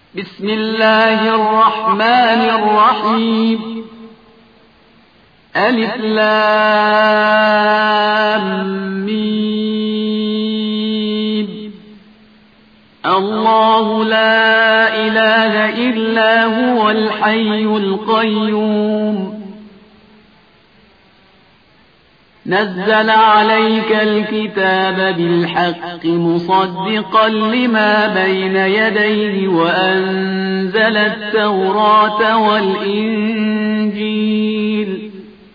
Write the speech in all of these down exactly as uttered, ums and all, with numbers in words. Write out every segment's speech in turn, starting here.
بسم الله الرحمن الرحيم. ألف لام ميم. الله لا إله إلا هو الحي القيوم. نزل عليك الكتاب بالحق مصدقا لما بين يديه وأنزل التوراة والإنجيل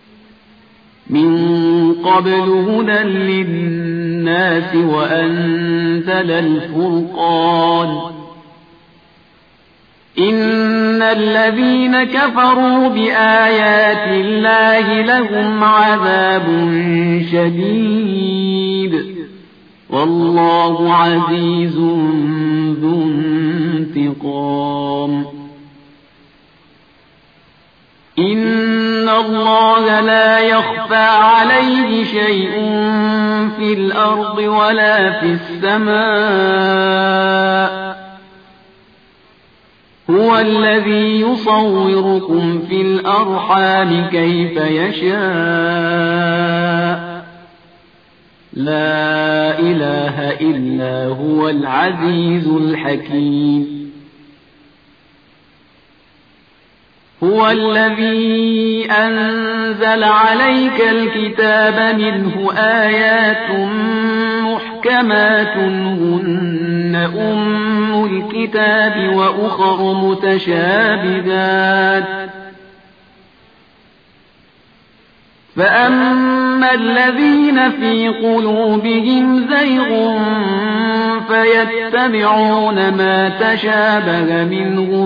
من قبل هدى للناس وأنزل الفرقان. إن الذين كفروا بآيات الله لهم عذاب شديد والله عزيز ذو انتقام. إن الله لا يخفى عليه شيء في الأرض ولا في السماء. هو الذي يصوركم في الأرحام كيف يشاء. لا إله إلا هو العزيز الحكيم. هو الذي أنزل عليك الكتاب منه آيات محكمات هن أم الكتاب وأخر متشابهات. فأما الذين في قلوبهم زيغ فيتبعون ما تشابه منه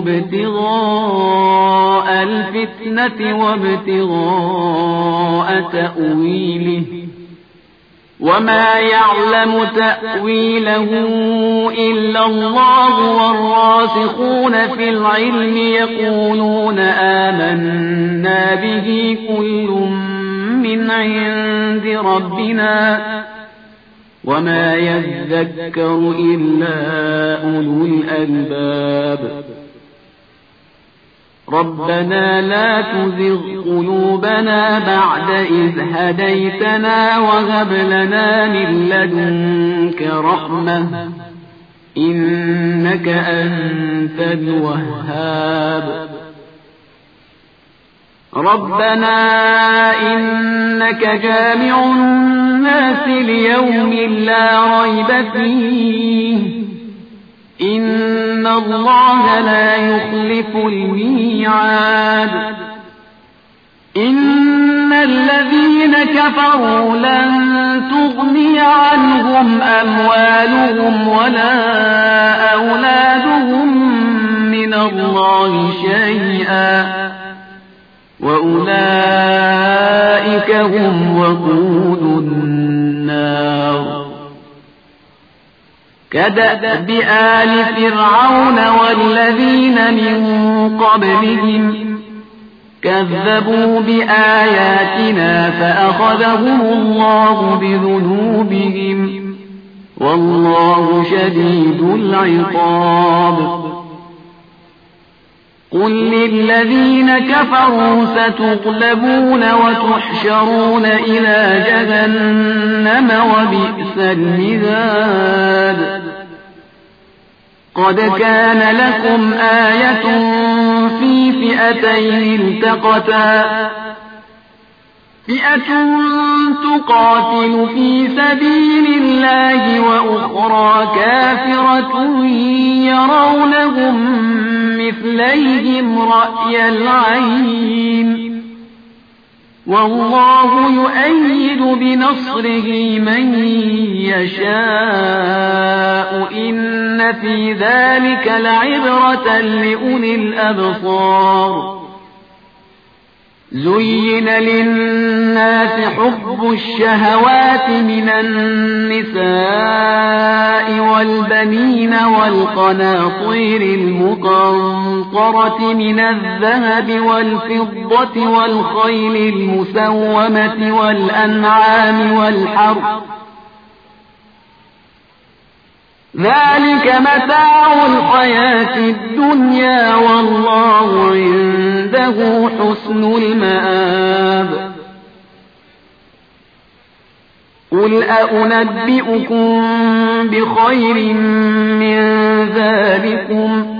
ابتغاء الفتنة وابتغاء تأويله وما يعلم تأويله إلا الله والراسخون في العلم يقولون آمنا به كل من عند ربنا وما يذكر إلا أولو الألباب. ربنا لا تزغ قلوبنا بعد إذ هديتنا وهب لنا من لدنك رحمة إنك أنت الوهاب. ربنا إنك جامع الناس ليوم لا ريب فيه إن الله لا يخلف الميعاد. إن الذين كفروا لن تغني عنهم أموالهم ولا أولادهم من الله شيئا وأولئك هم وقود النار. كدأب آل فرعون والذين من قبلهم كذبوا بآياتنا فأخذهم الله بذنوبهم والله شديد العقاب. قل للذين كفروا ستغلبون وتحشرون إلى جهنم وبئس المهاد. قد كان لكم آية في فئتين التقتا فئة تقاتل في سبيل الله وأخرى كافرة يرونهم مثليهم رأي العين والله يؤيد بنصره من يشاء إن في ذلك لعبرة لأولي الأبصار. زين للناس حب الشهوات من النساء والبنين والقناطير المقنطرة من الذهب والفضة والخيل المسومة والأنعام والحرث ذلك متاع الحياة الدنيا والله عنده حسن المآب قل أأنبئكم بخير من ذلكم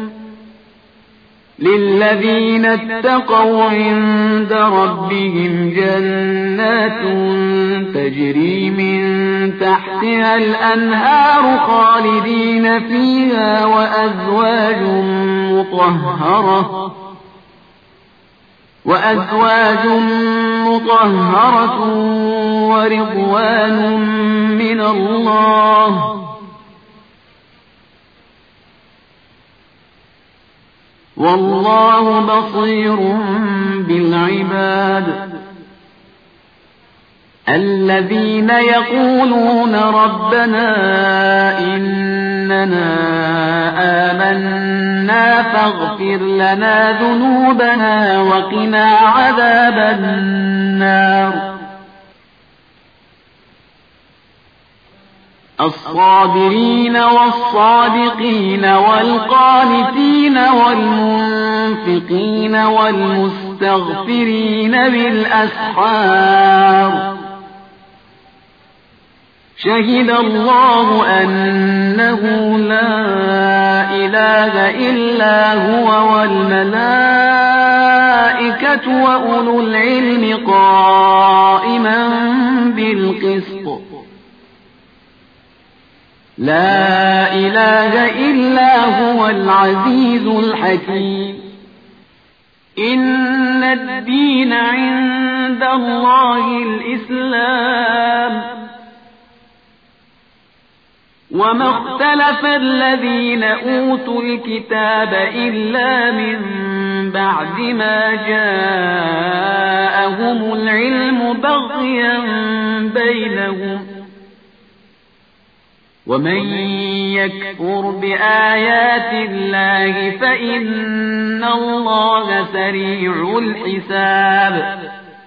للذين اتقوا عند ربهم جنات تجري من تحتها الأنهار خالدين فيها وأزواج مطهرة وأزواج مطهرة ورضوان من الله والله بصير بالعباد الذين يقولون ربنا إننا آمنا فاغفر لنا ذنوبنا وقنا عذاب النار الصابرين والصادقين والقانتين والمنفقين والمستغفرين بالأسحار شهد الله أنه لا إله إلا هو والملائكة وأولو العلم قائما بالقسط لا إله إلا هو العزيز الحكيم إن الدين عند الله الإسلام وما اختلف الذين أوتوا الكتاب إلا من بعد ما جاءهم العلم بغيا بينهم ومن يكفر بآيات الله فإن الله سريع الحساب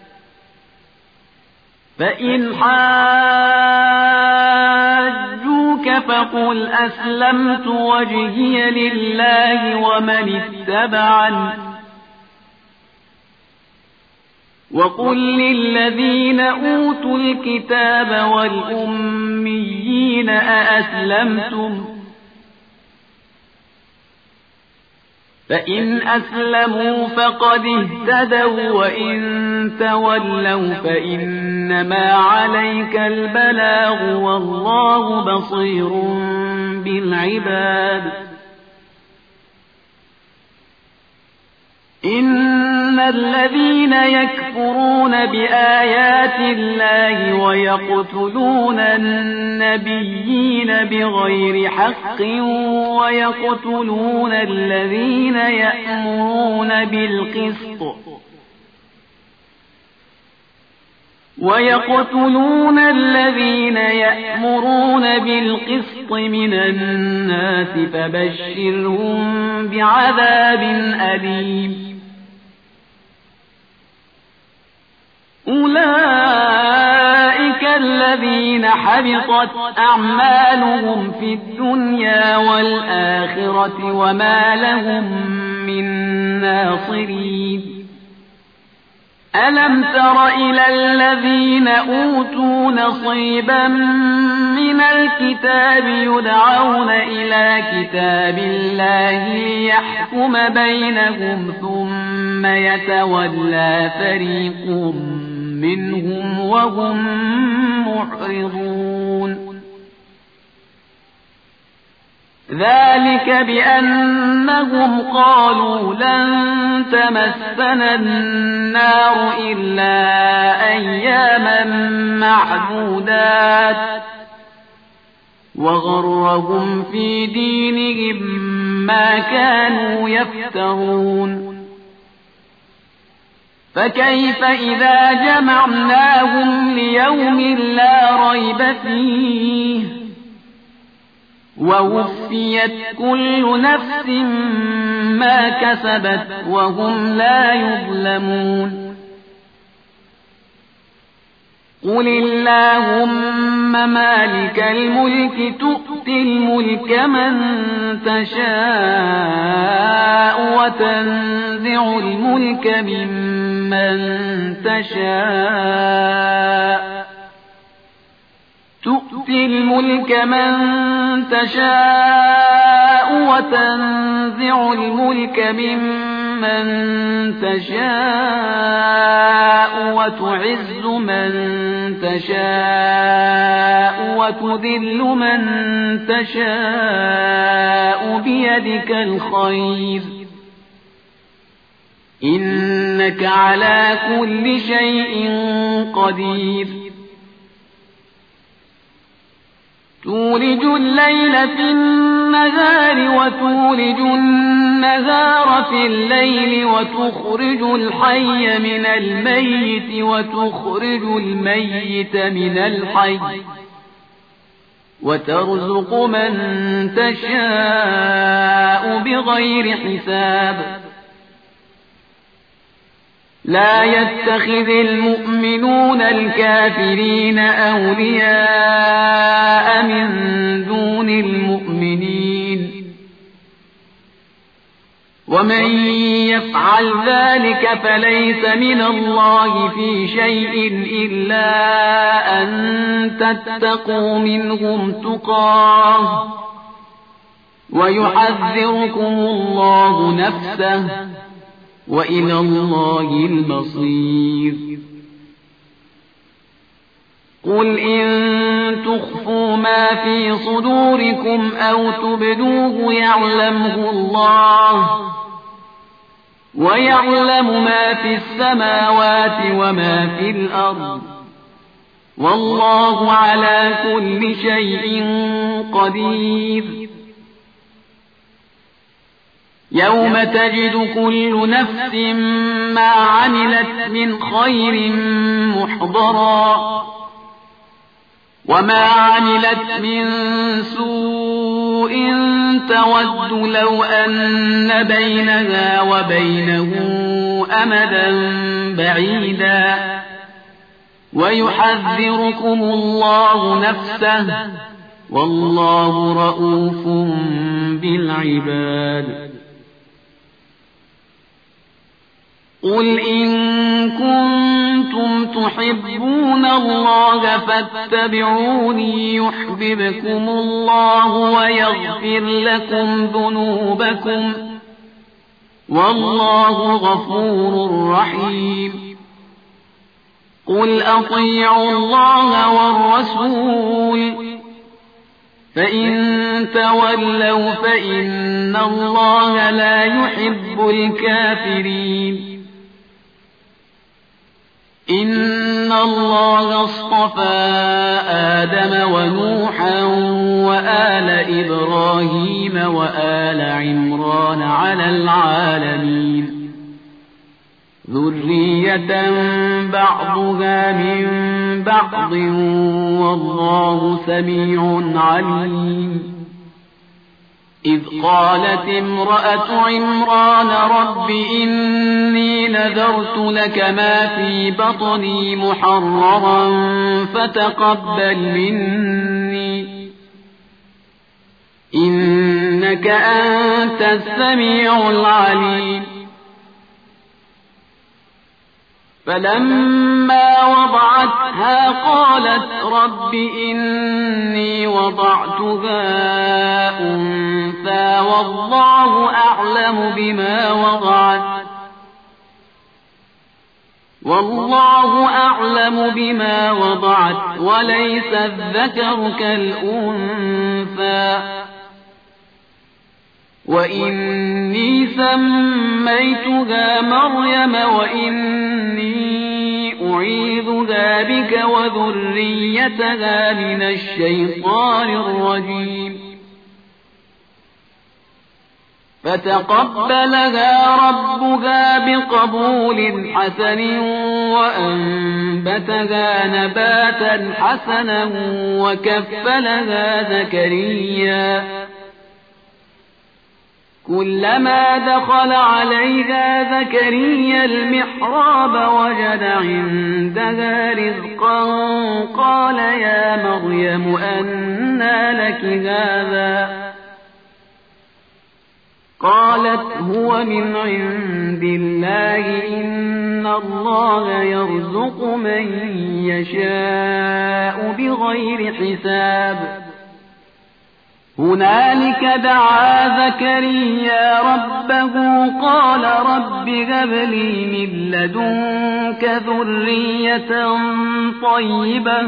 فإن حاجوك فقل أسلمت وجهي لله ومن اتبعني وقل للذين أوتوا الكتاب والأميين أأسلمتم فإن أسلموا فقد اهتدوا وإن تولوا فإنما عليك البلاغ والله بصير بالعباد إن الذين يكفرون بآيات الله ويقتلون النبيين بغير حق ويقتلون الذين يأمرون بالقسط ويقتلون الذين يأمرون بالقسط من الناس فبشرهم بعذاب أليم أولئك الذين حبطت أعمالهم في الدنيا والآخرة وما لهم من ناصرين ألم تر إلى الذين أوتوا نصيبا من الكتاب يدعون إلى كتاب الله ليحكم بينهم ثم يتولى فريق منهم وهم معرضون ذلك بأنهم قالوا لن تمسنا النار إلا أياما معدودات وغرهم في دينهم ما كانوا يفترون فكيف إذا جمعناهم ليوم لا ريب فيه ووفيت كل نفس ما كسبت وهم لا يظلمون قل اللهم مالك الملك تؤتي الملك من تشاء وتنزع الملك ممن تشاء تؤتي الملك من تشاء وتنزع الملك ممن تشاء وتعز من تشاء وتذل من تشاء بيدك الخير إنك على كل شيء قدير تولج الليل في النهار وتولج النهار في الليل وتخرج الحي من الميت وتخرج الميت من الحي وترزق من تشاء بغير حساب لا يتخذ المؤمنون الكافرين أولياء من دون المؤمنين ومن يفعل ذلك فليس من الله في شيء إلا أن تتقوا منهم تقاه ويحذركم الله نفسه وإلى الله المصير قل إن تخفوا ما في صدوركم أو تبدوه يعلمه الله ويعلم ما في السماوات وما في الأرض والله على كل شيء قدير يوم تجد كل نفس ما عملت من خير محضرا وما عملت من سوء تود لو أن بينها وبينه أمدا بعيدا ويحذركم الله نفسه والله رؤوف بالعباد قل إن كنتم تحبون الله فاتبعوني يحببكم الله ويغفر لكم ذنوبكم والله غفور رحيم قل أطيعوا الله والرسول فإن تولوا فإن الله لا يحب الكافرين إن الله اصطفى آدم ونوحا وآل إبراهيم وآل عمران على العالمين ذرية بعضها من بعض والله سميع عليم إذ قالت امرأة عمران رب إني نذرت لك ما في بطني محررا فتقبل مني إنك أنت السميع العليم فلما وضعتها قالت رب إني وضعتها أنثى والله أعلم بما وضعت والله أعلم بما وضعت وليس الذكر كالأنثى وإني سميتها مريم وإني أعيذها بك وذريتها من الشيطان الرجيم فتقبلها ربها بقبول حسن وأنبتها نباتا حسنا وكفلها زكريا كلما دخل عليها زكريا المحراب وجد عندها رزقا قال يا مريم أنى لك هذا قالت هو من عند الله إن الله يرزق من يشاء بغير حساب هنالك دعا زكريا ربه قال رب هب لي من لدنك ذرية طيبة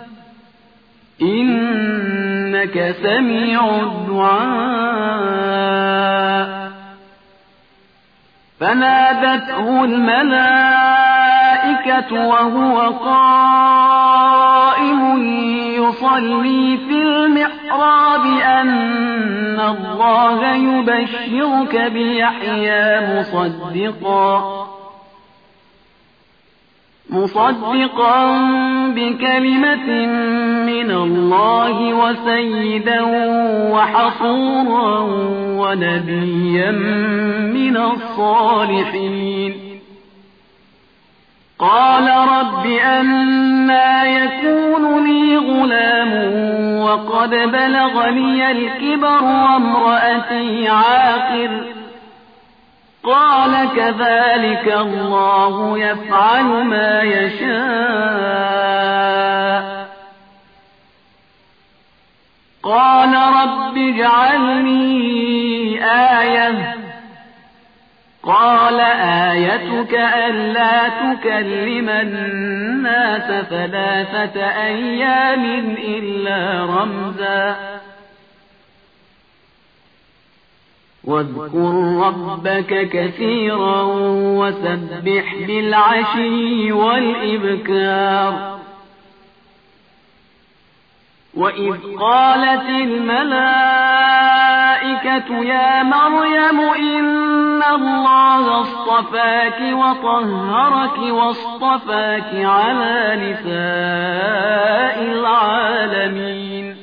إنك سميع الدعاء فنادته الملائكة وهو قائم يصلي في المحراب أن الله يبشرك بيحيى مصدقا مصدقا بكلمة من الله وسيدا وحصورا ونبيا من الصالحين قال رب أنى يكون لي غلام وقد بلغني الكبر وامرأتي عاقر قال كذلك الله يفعل ما يشاء قال رب اجعلني آية قال آيتك ألا تكلم الناس ثلاثة أيام إلا رمزا واذكر ربك كثيرا وسبح بالعشي والإبكار وإذ قالت الملائكة يا مريم إن الله اصطفاك وطهرك واصطفاك على نساء العالمين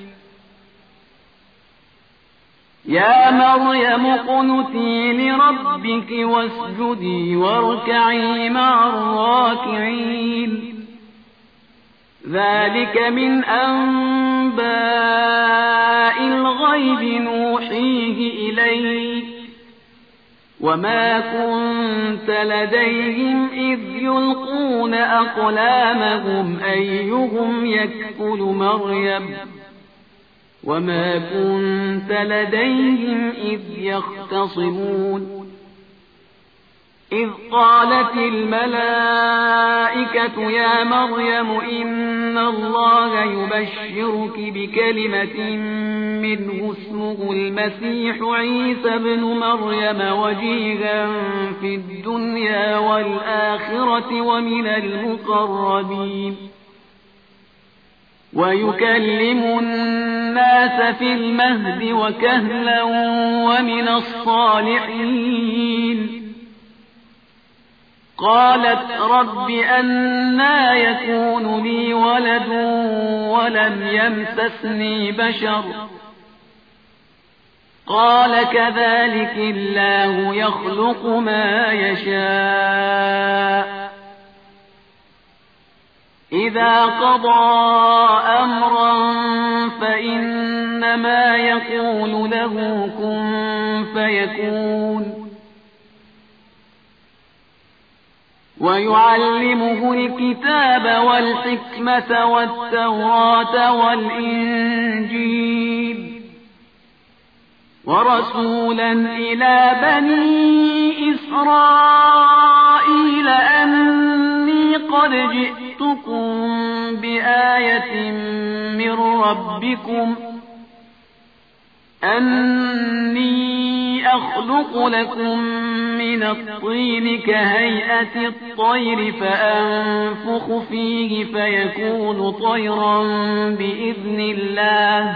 يا مريم اقنتي لربك واسجدي واركعي مع الراكعين ذلك من أنباء الغيب نوحيه إليك وما كنت لديهم إذ يلقون أقلامهم أيهم يكفل مريم وما كنت لديهم إذ يختصمون إذ قالت الملائكة يا مريم إن الله يبشرك بكلمة منه اسمه المسيح عيسى بن مريم وجيها في الدنيا والآخرة ومن المقربين ويكلم الناس في المهد وكهلا ومن الصالحين قالت رب أنى يكون لي ولد ولم يمسسني بشر قال كذلك الله يخلق ما يشاء إذا قضى أمرا فإنما يقول له كن فيكون ويعلمه الكتاب والحكمة والتوراة والإنجيل ورسولا إلى بني إسرائيل أني قد جئتكم بآية من ربكم أني أخلق لكم من الطين كهيئة الطير فأنفخ فيه فيكون طيرا بإذن الله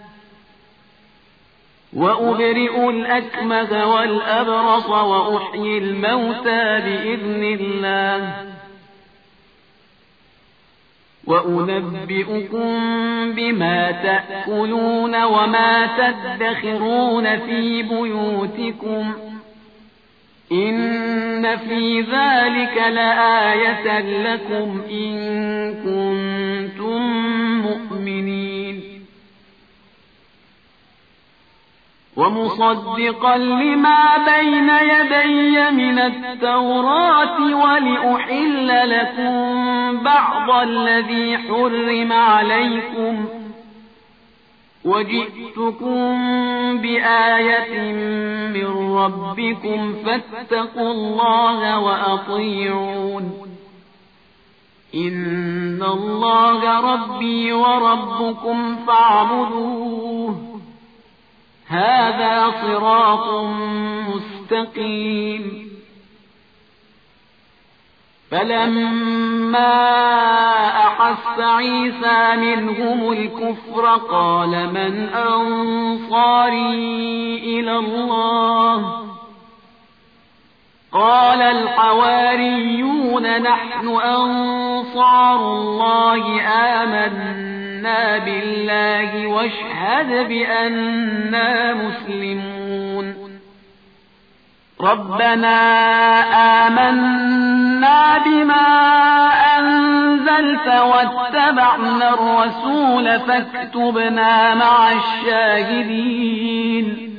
وأبرئ الأكمه والأبرص وأحيي الموتى بإذن الله وأنبئكم بما تأكلون وما تدخرون في بيوتكم إن في ذلك لآية لكم إن كنتم مؤمنين ومصدقا لما بين يدي من التوراة ولأحل لكم بعض الذي حرم عليكم وجئتكم بآية من ربكم فاتقوا الله وأطيعون إن الله ربي وربكم فاعبدوه هذا صراط مستقيم فلما أحس عيسى منهم الكفر قال من أنصاري إلى الله قال الحواريون نحن أنصار الله آمنا بالله واشهد بأننا مسلمون ربنا آمنا بما أنزلت واتبعنا الرسول فاكتبنا مع الشاهدين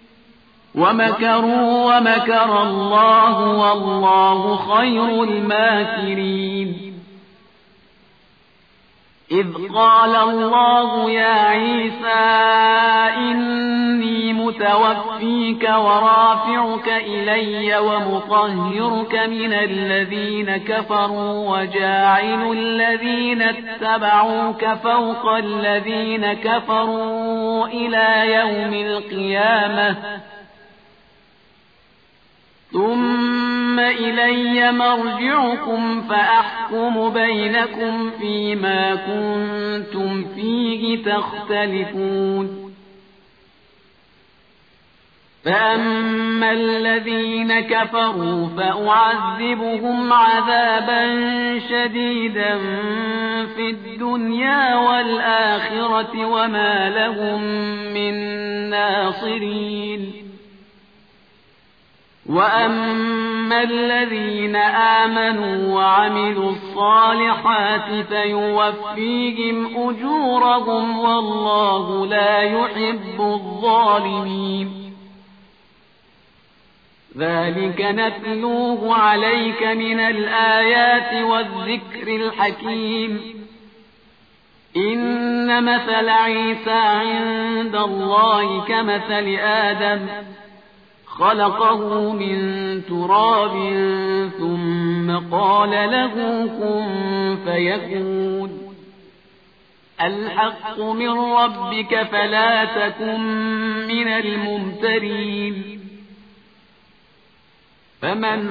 ومكروا ومكر الله والله خير الماكرين إذ قال الله يا عيسى إني متوفيك ورافعك إلي ومطهرك من الذين كفروا وجاعل الذين اتبعوك فوق الذين كفروا إلى يوم القيامة ثم إلي مرجعكم فأحكم بينكم فيما كنتم فيه تختلفون فأما الذين كفروا فأعذبهم عذابا شديدا في الدنيا والآخرة وما لهم من ناصرين وأما الذين آمنوا وعملوا الصالحات فيوفيهم أجورهم والله لا يحب الظالمين ذلك نتلوه عليك من الآيات والذكر الحكيم إن مثل عيسى عند الله كمثل آدم خلقه من تراب ثم قال له كن فيكون الحق من ربك فلا تكن من الممترين فمن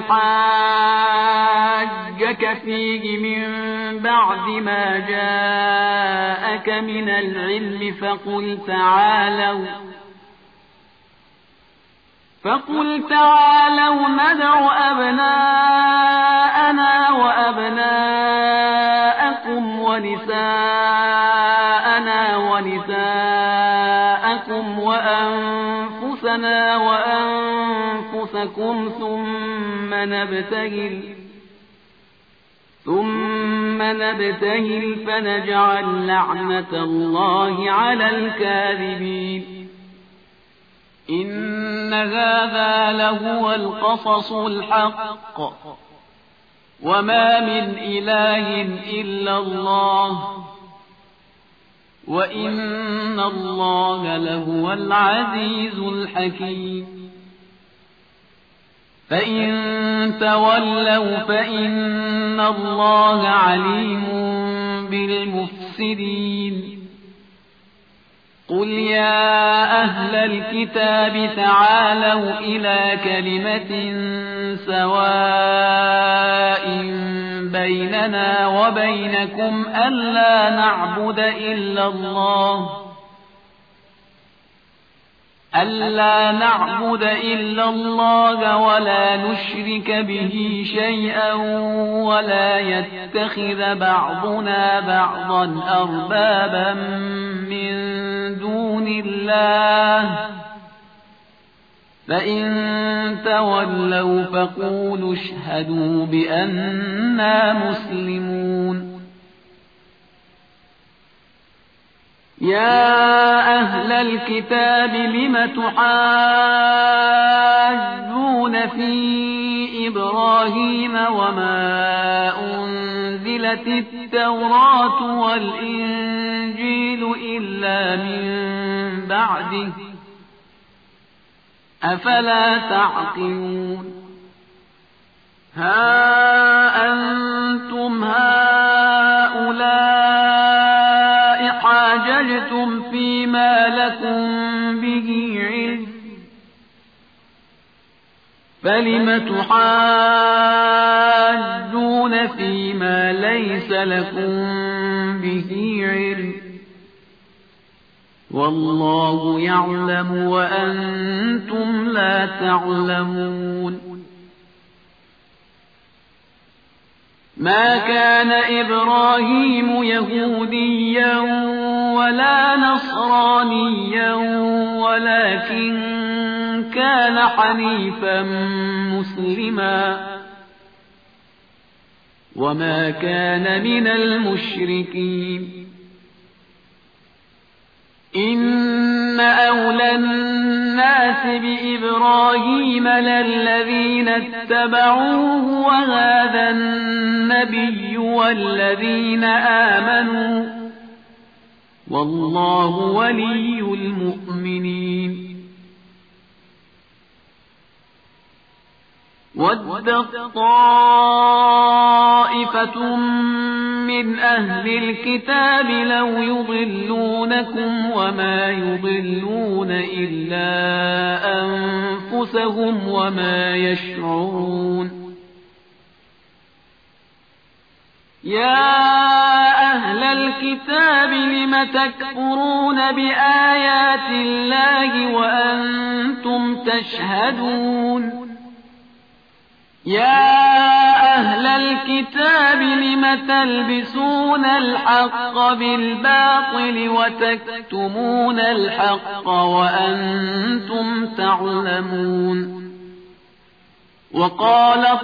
حاجك فيه من بعد ما جاءك من العلم فقل تعالوا فقل تعالوا ندع أبناءنا وأبناءكم ونساءنا ونساءكم وأنفسنا وأنفسكم ثم نبتهل ثم نبتهل فنجعل لعنة الله على الكاذبين إن هذا لهو القصص الحق وما من إله إلا الله وإن الله لهو العزيز الحكيم فإن تولوا فإن الله عليم بالمفسدين قل يا أهل الكتاب تعالوا إلى كلمة سواء بيننا وبينكم ألا نعبد إلا الله ألا نعبد إلا الله ولا نشرك به شيئا ولا يتخذ بعضنا بعضا أربابا من دون الله فإن تولوا فقولوا اشهدوا بأننا مسلمون. يا أهل الكتاب لم تحاجون في إبراهيم وما أنزلت التوراة والإنجيل إلا من بعده أفلا تعقلون. ها أنتم هؤلاء حاججتم فيما لكم به علم فلم تحاجون فيما ليس لكم به علم والله يعلم وأنتم لا تعلمون. ما كان إبراهيم يهوديا ولا نصرانيا ولكن كان حنيفا مسلما وما كان من المشركين. إن أولى الناس بإبراهيم للذين اتبعوه وهذا النبي والذين آمنوا والله ولي المؤمنين. ودت طائفة من أهل الكتاب لو يضلونكم وما يضلون إلا أنفسهم وما يشعرون. يا أهل الكتاب لم تكفرون بآيات الله وأنتم تشهدون. يا أهل الكتاب لم تلبسون الحق بالباطل وتكتمون الحق وأنتم تعلمون. وقالت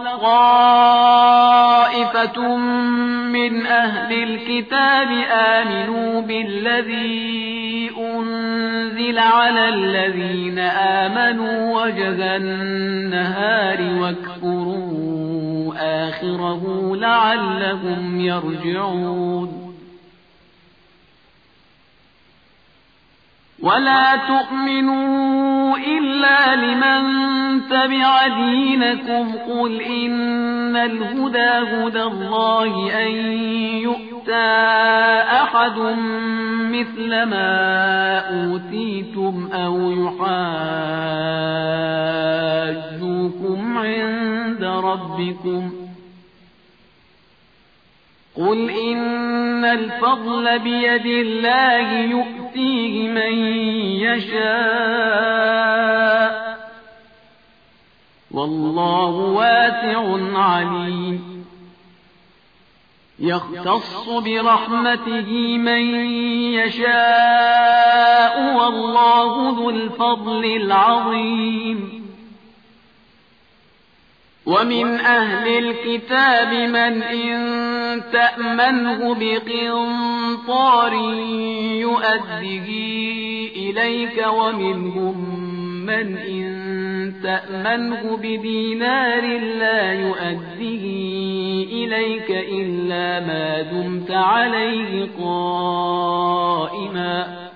طائفة من أهل الكتاب آمنوا بالذي أنزل على الذين آمنوا وجه النهار واكفروا آخره لعلهم يرجعون. ولا تؤمنوا إلا لمن تبع دينكم قل إن الهدى هدى الله أن يؤتى أحد مثل ما أوتيتم أو يحاجوكم عند ربكم قل إن الفضل بيد الله يؤتيه من يشاء والله واسع عليم. يختص برحمته من يشاء والله ذو الفضل العظيم. ومن أهل الكتاب من إن تأمنه بقنطار يؤده إليك ومنهم من إن تأمنه بدينار لا يؤده إليك إلا ما دمت عليه قائما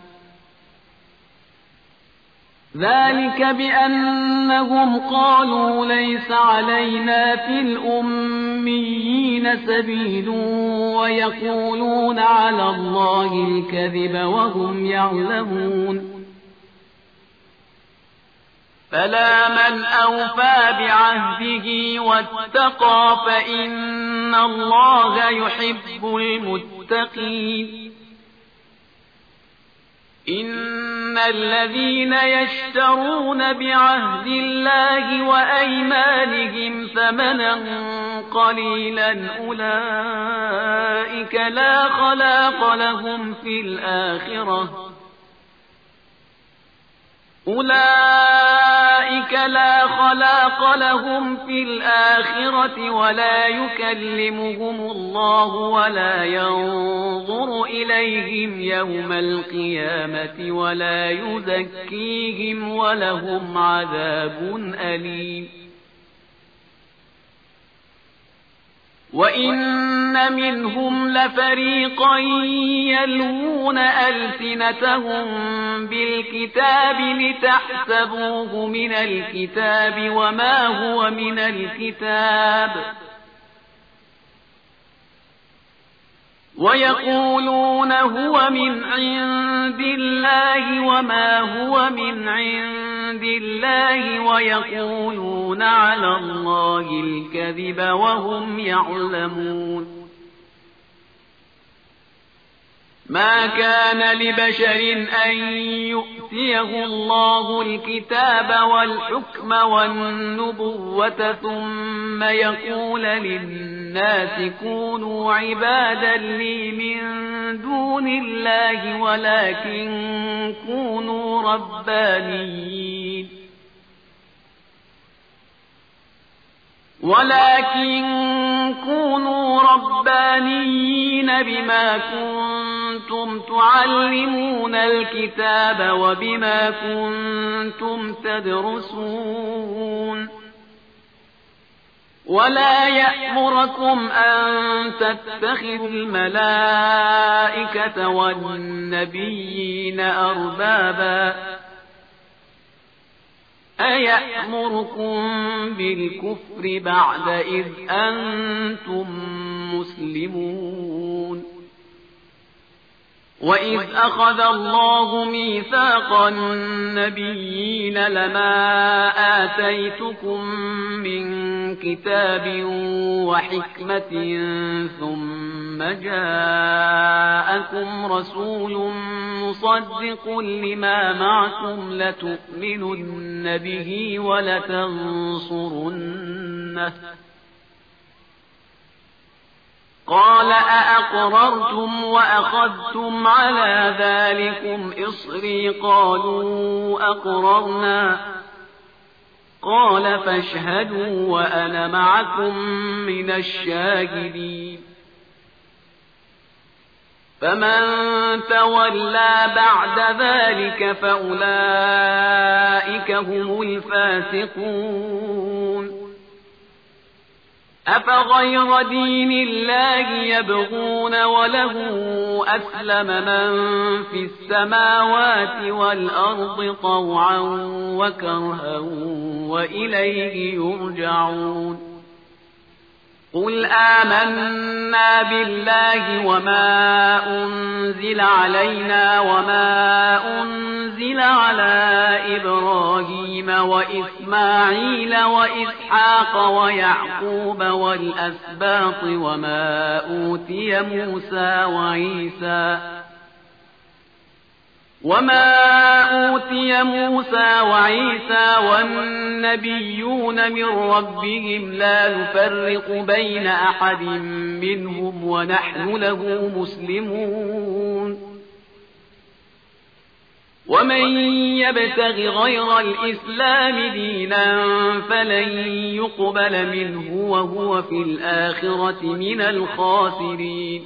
ذلك بأنهم قالوا ليس علينا في الأميين سبيل ويقولون على الله الكذب وهم يعلمون. فلا من أوفى بعهده واتقى فإن الله يحب المتقين. إن الذين يشترون بعهد الله وأيمانهم ثمنا قليلا أولئك لا خلاق لهم في الآخرة أولئك لا خلاق لهم في الآخرة ولا يكلمهم الله ولا ينظر إليهم يوم القيامة ولا يزكيهم ولهم عذاب أليم وإن منهم لفريقا يلوون ألسنتهم بالكتاب لتحسبوه من الكتاب وما هو من الكتاب ويقولون هو من عند الله وما هو من عند الله ويقولون على الله الكذب وهم يعلمون ما كان لبشر أن يؤتيه الله الكتاب والحكم والنبوة ثم يقول للناس كونوا عبادا لي من دون الله ولكن كونوا ربانيين ولكن كونوا ربانيين بما كنتم تعلمون الكتاب وبما كنتم تدرسون ولا يأمركم أن تتخذوا الملائكة والنبيين أربابا أيأمركم بالكفر بعد إذ أنتم مسلمون وإذ أخذ الله ميثاق النبيين لما آتيتكم من كتاب وحكمة ثم جاءكم رسول مصدق لما معكم لتؤمنن به ولتنصرنه قال أأقررتم وأخذتم على ذلكم إصري قالوا أقررنا قال فاشهدوا وأنا معكم من الشاهدين فمن تولى بعد ذلك فأولئك هم الفاسقون أفغير دين الله يبغون وله أسلم من في السماوات والأرض طوعا وكرها وإليه يرجعون قل آمنا بالله وما أنزل علينا وما أنزل على إبراهيم وإسماعيل وإسحاق ويعقوب والأسباط وما أوتي موسى وعيسى وما أوتي موسى وعيسى والنبيون من ربهم لا نفرق بين أحد منهم ونحن له مسلمون ومن يبتغ غير الإسلام دينا فلن يقبل منه وهو في الآخرة من الخاسرين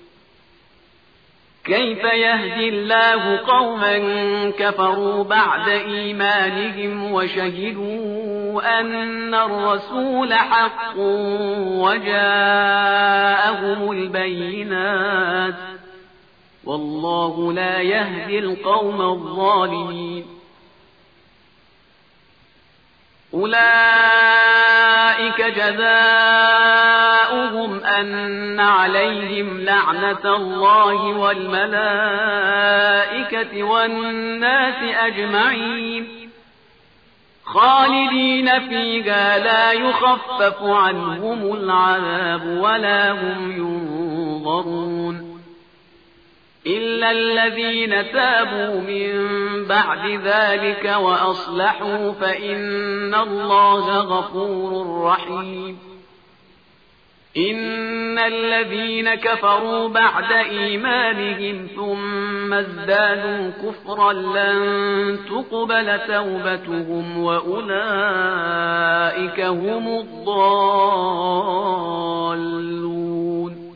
كيف يهدي الله قوما كفروا بعد إيمانهم وشهدوا أن الرسول حق وجاءهم البينات والله لا يهدي القوم الظالمين أولئك جزاؤهم أن عليهم لعنة الله والملائكة والناس أجمعين خالدين فيها لا يخفف عنهم العذاب ولا هم ينظرون إلا الذين تابوا من بعد ذلك وأصلحوا فإن الله غفور رحيم. إن الذين كفروا بعد إيمانهم ثم ازدادوا كفرا لن تقبل توبتهم وأولئك هم الضالون.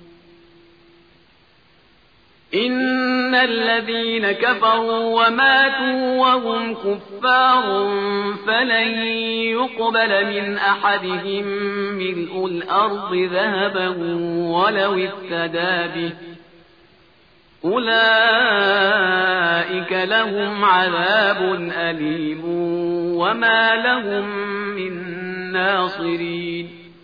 إن الذين كفروا وماتوا وهم كفار فلن يقبل من أحدهم ملء الأرض ذهبا ولو افتدى به أولئك لهم عذاب أليم وما لهم من ناصرين.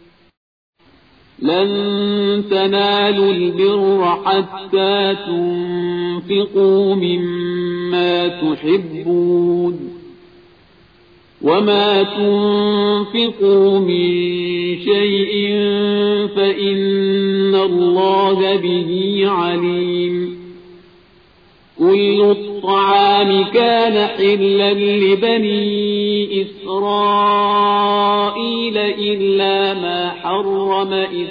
لن تنالوا البر حتى تنفقوا مما تحبون وما تنفقوا من شيء فإن الله به عليم. كل الطعام كان حلا لبني إسرائيل إلا ما حرم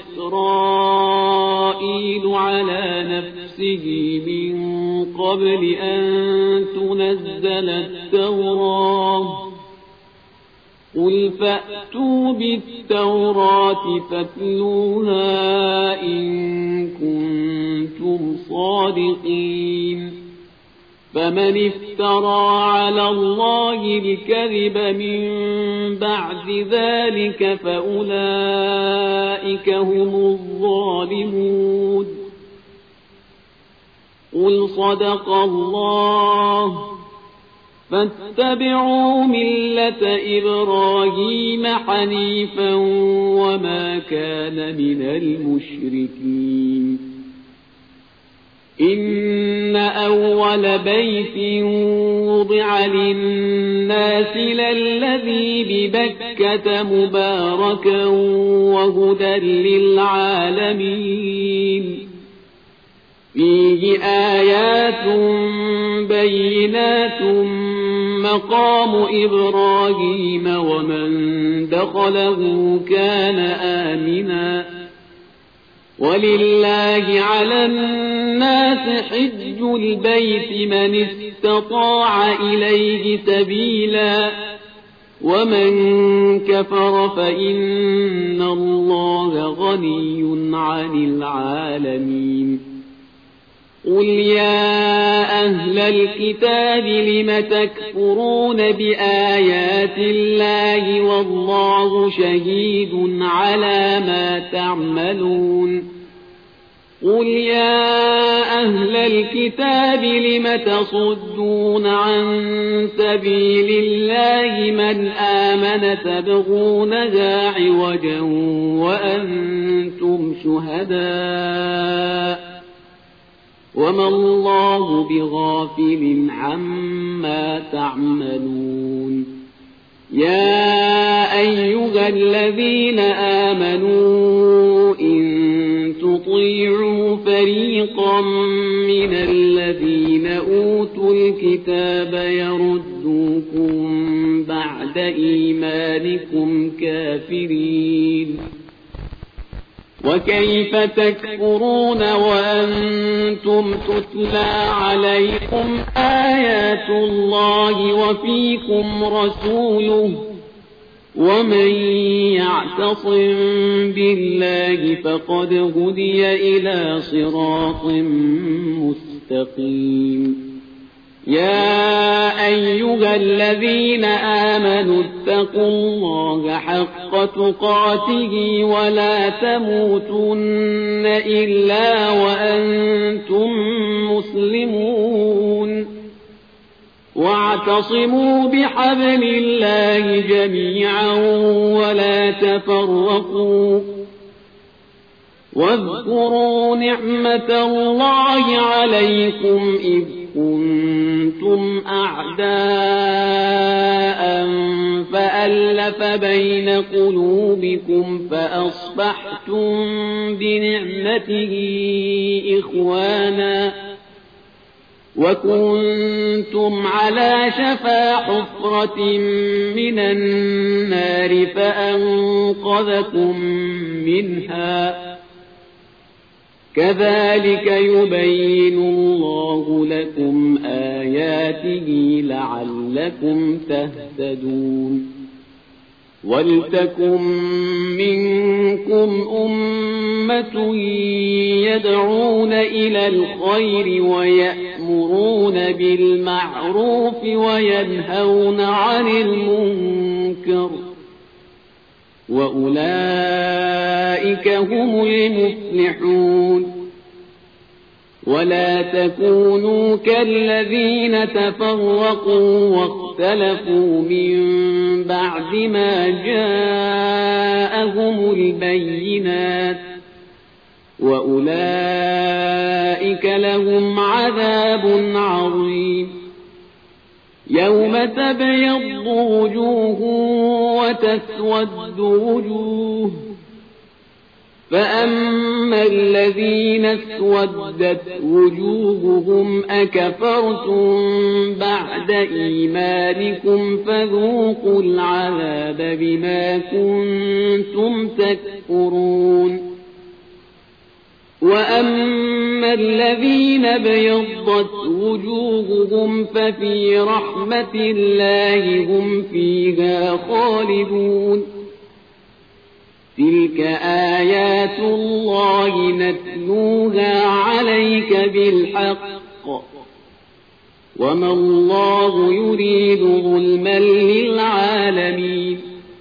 إسرائيل على نفسه من قبل أن تنزل التوراة. قل فأتوا بالتوراة فاتلوها إن كنتم صادقين. فمن افترى على الله الكذب من بعد ذلك فأولئك هم الظالمون. قل صدق الله فاتبعوا ملة إبراهيم حنيفا وما كان من المشركين. إن أول بيت وضع للناس للذي ببكة مباركا وهدى للعالمين. فيه آيات بينات مقام إبراهيم ومن دخله كان آمنا. ولله على الناس حج البيت من استطاع إليه سبيلا ومن كفر فإن الله غني عن العالمين. قل يا أهل الكتاب لم تكفرون بآيات الله والله شهيد على ما تعملون. قل يا أهل الكتاب لم تصدون عن سبيل الله من آمن تبغونها عوجا وأنتم شهداء وما الله بغافل عما تعملون. يا أيها الذين آمنوا إن تطيعوا فريقا من الذين أوتوا الكتاب يردوكم بعد إيمانكم كافرين. وكيف تكفرون وأنتم تتلى عليكم آيات الله وفيكم رسوله ومن يعتصم بالله فقد هدي إلى صراط مستقيم. يا أيها الذين آمنوا اتقوا الله حق تقاته ولا تموتن إلا وأنتم مسلمون. واعتصموا بحبل الله جميعا ولا تفرقوا. واذكروا نعمة الله عليكم إذ كنتم أعداء فألف بين قلوبكم فأصبحتم بنعمته إخوانا وكنتم على شفا حفرة من النار فأنقذكم منها كذلك يبين الله لكم آياته لعلكم تهتدون ولتكن منكم أمة يدعون إلى الخير ويأمرون بالمعروف وينهون عن المنكر وأولئك هم المفلحون ولا تكونوا كالذين تفرقوا واختلفوا من بعد ما جاءهم البينات وأولئك لهم عذاب عظيم يوم تبيض وجوه وتسود وجوه فأما الذين اسودت وجوههم أكفرتم بعد إيمانكم فذوقوا العذاب بما كنتم تكفرون وأما الذين بيضت وجوههم ففي رحمة الله هم فيها خالدون تلك آيات الله نتلوها عليك بالحق وما الله يريد ظلما للعالمين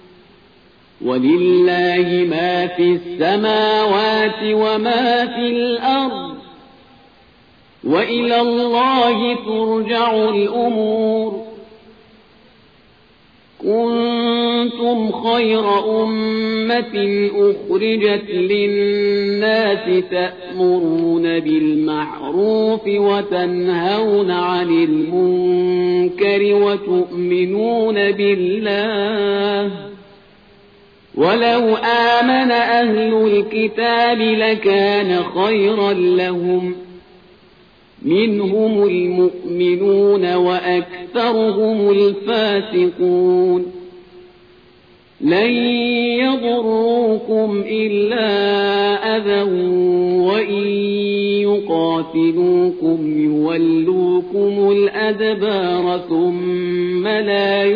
ولله ما في السماوات وما في الأرض وإلى الله ترجع الأمور كنتم خير أمة أخرجت للناس تأمرون بالمعروف وتنهون عن المنكر وتؤمنون بالله ولو آمن أهل الكتاب لكان خيرا لهم منهم المؤمنون وأكثرهم الفاسقون لن يضروكم إلا أذى وإن يقاتلوكم يولوكم الأدبار ثم لا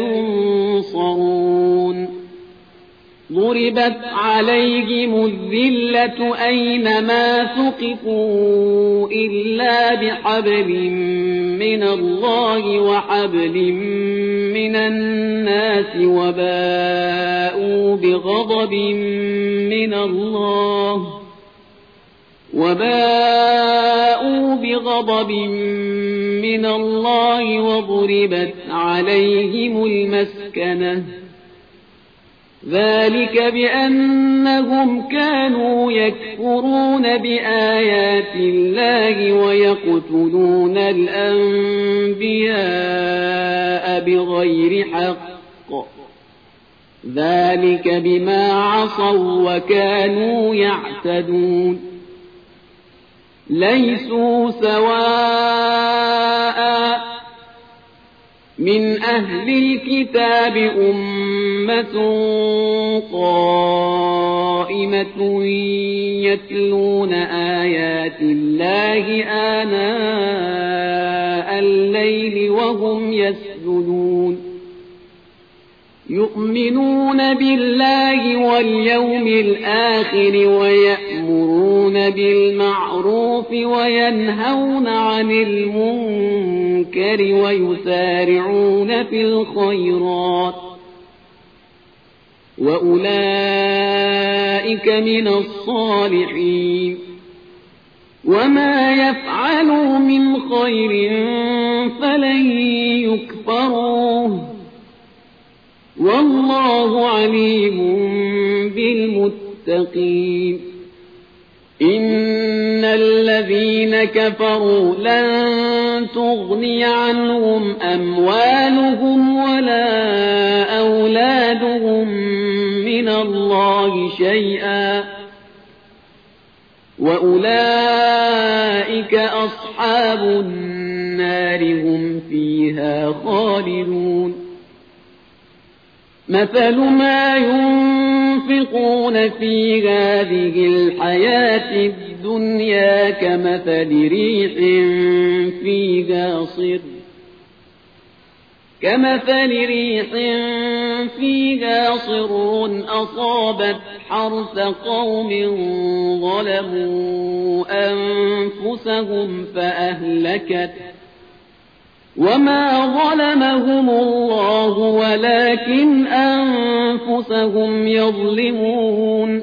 ينصرون ضربت عليهم الذلة أينما ثقفوا إلا بحبل من الله وحبل من الناس وباءوا بغضب من الله وباءوا بغضب من الله وضربت عليهم المسكنة ذلك بأنهم كانوا يكفرون بآيات الله ويقتلون الأنبياء بغير حق ذلك بما عصوا وكانوا يعتدون ليسوا سواء من أهل الكتاب أمة قائمة يتلون آيات الله آناء الليل وهم يسجدون يؤمنون بالله واليوم الآخر ويأمرون بالمعروف وينهون عن المنكر ويسارعون في الخيرات وأولئك من الصالحين وما يفعلوا من خير فلن يكفروه والله عليم بالمتقين إن الذين كفروا لن تغني عنهم أموالهم ولا أولادهم من الله شيئا وأولئك أصحاب النار النار هم فيها خالدون مثل ما ينفقون في هذه الحياة الدنيا كمثل ريح فيها صر كمثل ريح فيها صر أصابت حرث قوم ظلموا أنفسهم فأهلكت وما ظلمهم الله ولكن أنفسهم يظلمون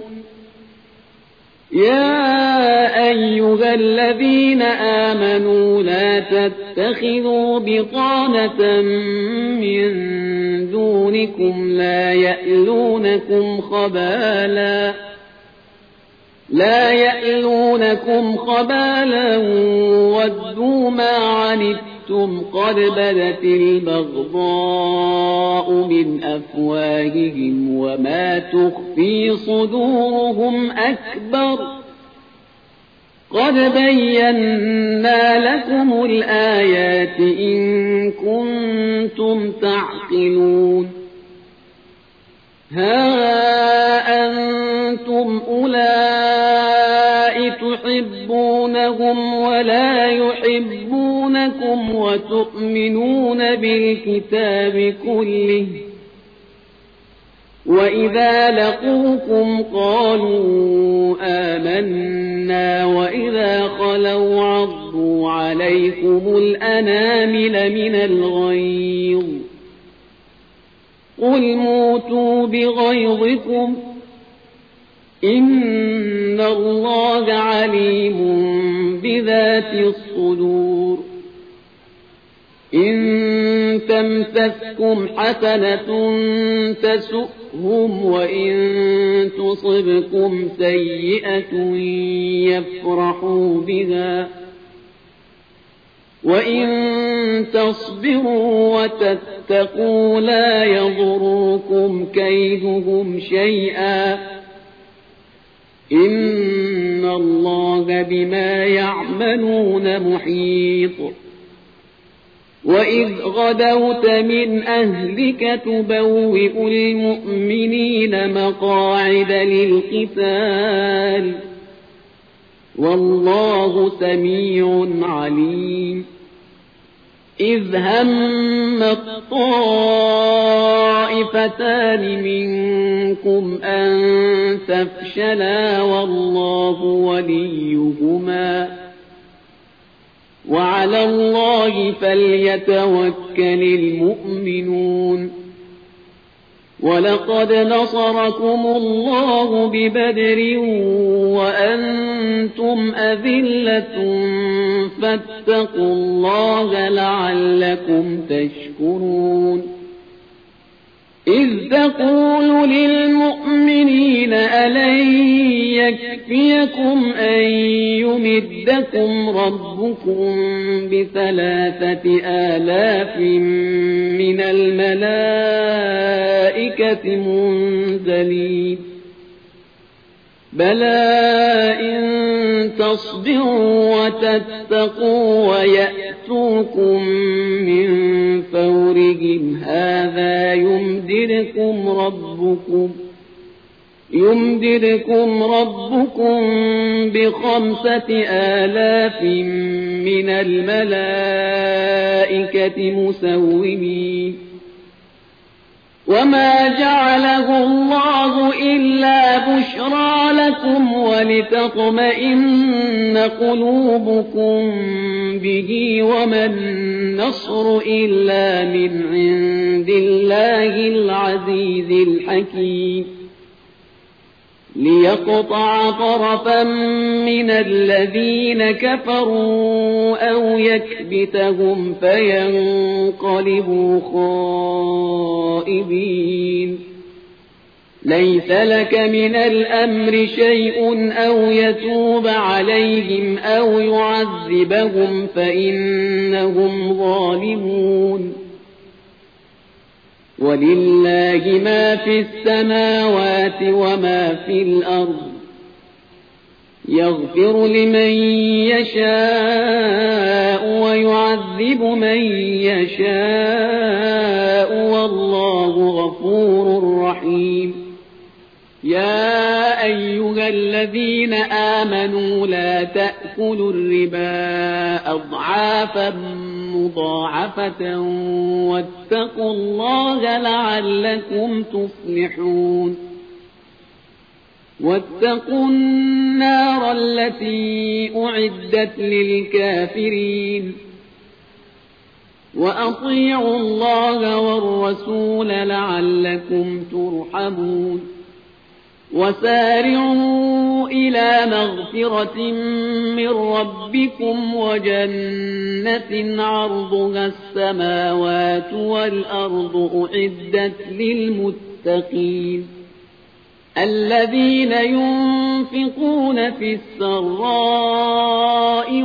يا أيها الذين آمنوا لا تتخذوا بطانة من دونكم لا يألونكم خبالا لا يألونكم خبالا ودوا ما عنتم قد بدت البغضاء من أفواههم وما تخفي صدورهم أكبر قد بينا لكم الآيات إن كنتم تعقلون ها أنتم أولئك تحبونهم ولا يحبونكم وتؤمنون بالكتاب كله وإذا لقوكم قالوا آمنا وإذا خلوا عضوا عليكم الأنامل من الغيظ قل موتوا بغيظكم إن الله عليم بذات الصدور إن تمسسكم حسنة تسؤهم وإن تصبكم سيئة يفرحوا بها وإن تصبروا وتتقوا لا يضركم كيدهم شيئا إن الله بما يعملون محيط وإذ غدوت من أهلك تبوئ المؤمنين مقاعد للقتال والله سميع عليم إذ هم الطائفتان منكم أن تفشلا والله وليهما وعلى الله فليتوكل المؤمنون ولقد نصركم الله ببدر وأنتم أذلة فاتقوا الله لعلكم تشكرون إذ تقول للمؤمنين ألن يكفيكم أن يمدكم ربكم بثلاثة آلاف من الملائكة منزلين بلى إن تصبروا وتتقوا ويأتوكم من فورهم هذا يمددكم ربكم يمددكم ربكم بخمسة آلاف من الملائكة مسومين وما جعله الله إلا بشرى لكم ولتطمئن قلوبكم به وما النصر إلا من عند الله العزيز الحكيم ليقطع طرفا من الذين كفروا أو يكبتهم فينقلبوا خائبين ليس لك من الأمر شيء أو يتوب عليهم أو يعذبهم فإنهم ظالمون ولله ما في السماوات وما في الأرض يغفر لمن يشاء ويعذب من يشاء والله غفور رحيم يا أيها الذين آمنوا لا تأكلوا الربا أضعافا مضاعفة واتقوا الله لعلكم تفلحون واتقوا النار التي أعدت للكافرين وأطيعوا الله والرسول لعلكم ترحمون وسارعوا إلى مغفرة من ربكم وجنة عرضها السماوات والأرض أعدت للمتقين الذين ينفقون في السراء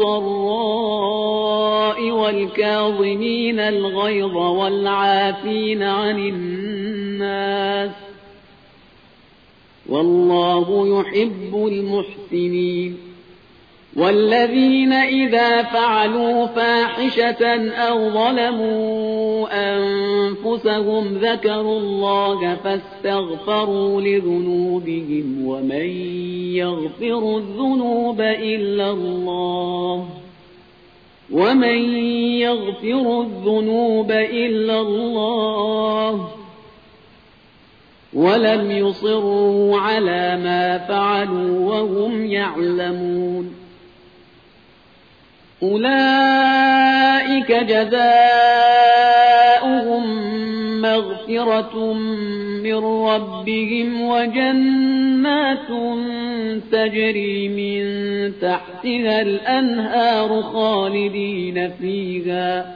والضراء والكاظمين الغيظ والعافين عن الناس والله يحب المحسنين والذين إذا فعلوا فاحشة أو ظلموا أنفسهم ذكروا الله فاستغفروا لذنوبهم ومن يغفر الذنوب إلا الله ومن يغفر الذنوب إلا الله ولم يصروا على ما فعلوا وهم يعلمون أولئك جزاؤهم مغفرة من ربهم وجنات تجري من تحتها الأنهار خالدين فيها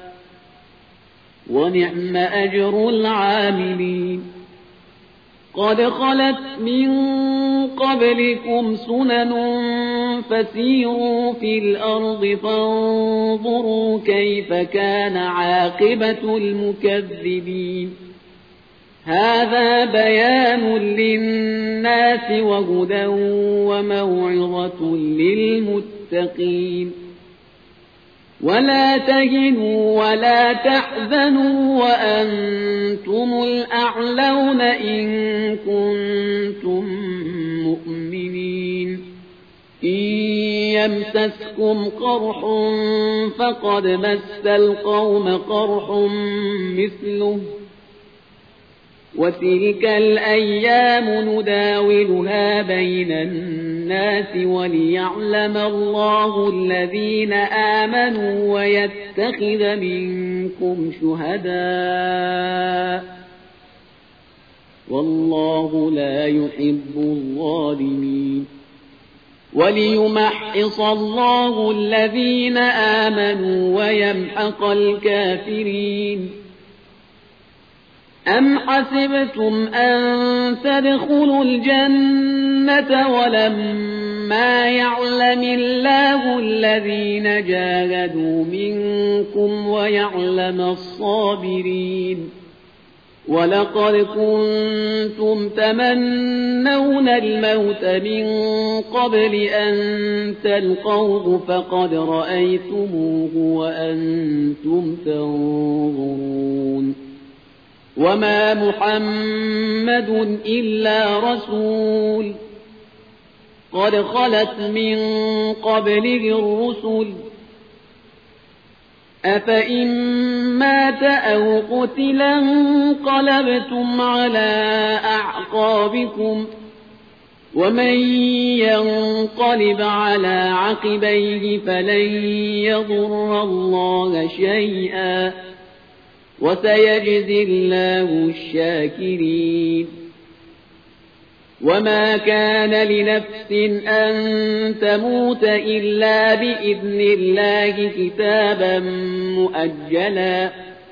ونعم أجر العاملين قد خلت من قبلكم سنن فسيروا في الأرض فانظروا كيف كان عاقبة المكذبين هذا بيان للناس وهدى وموعظة للمتقين ولا تهنوا ولا تحزنوا وأنتم الأعلون إن كنتم مؤمنين إن يمسسكم قرح فقد مس القوم قرح مثله وتلك الأيام نداولها بين الناس وليعلم الله الذين آمنوا ويتخذ منكم شهداء والله لا يحب الظالمين وليمحص الله الذين آمنوا ويمحق الكافرين أم حسبتم أن تدخلوا الجنة ولما يعلم الله الذين جاهدوا منكم ويعلم الصابرين ولقد كنتم تمنون الموت من قبل أن تلقوه فقد رأيتموه وأنتم تنظرون وما محمد إلا رسول قد خلت من قبله الرسل أفإن مات أو قتل انقلبتم على أعقابكم ومن ينقلب على عقبيه فلن يضر الله شيئا وسيجزي الله الشاكرين وما كان لنفس أن تموت إلا بإذن الله كتابا مؤجلا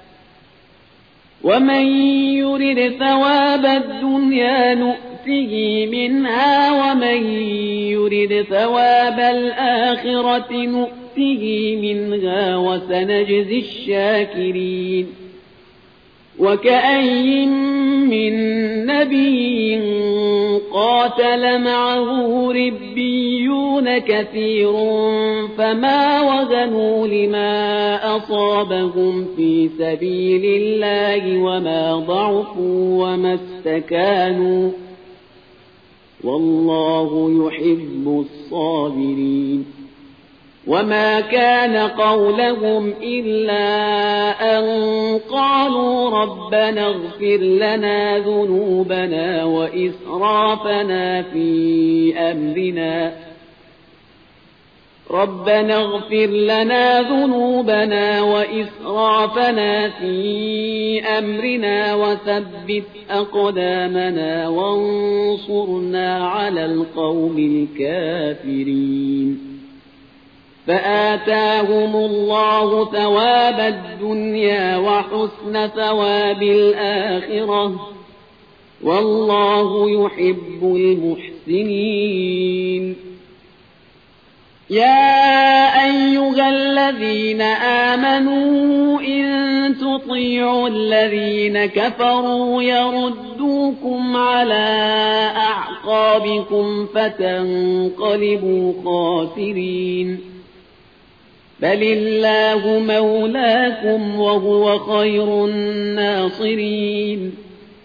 ومن يرد ثواب الدنيا نؤته منها ومن يرد ثواب الآخرة نؤته منها وسنجزي الشاكرين وكأين من نبي قاتل معه ربيون كثير فما وهنوا لما أصابهم في سبيل الله وما ضعفوا وما استكانوا والله يحب الصابرين وما كان قولهم إلا أن قالوا ربنا اغفر لنا ذنوبنا وإسرافنا في أمرنا ربنا اغفر لنا ذنوبنا وإسرافنا في أمرنا وثبت أقدامنا وانصرنا على القوم الكافرين فآتاهم الله ثواب الدنيا وحسن ثواب الآخرة والله يحب المحسنين يا أيها الذين آمنوا إن تطيعوا الذين كفروا يردوكم على أعقابكم فتنقلبوا خاسرين بل الله مولاكم وهو خير الناصرين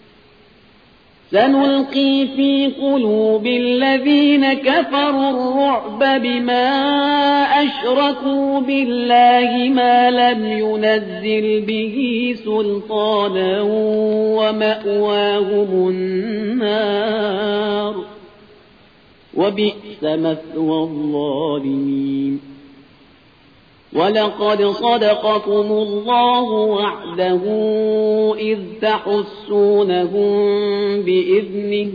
سنلقي في قلوب الذين كفروا الرعب بما أشركوا بالله ما لم ينزل به سلطانا ومأواهم النار وبئس مثوى الظالمين ولقد صدقكم الله وعده إذ تحسونهم بإذنه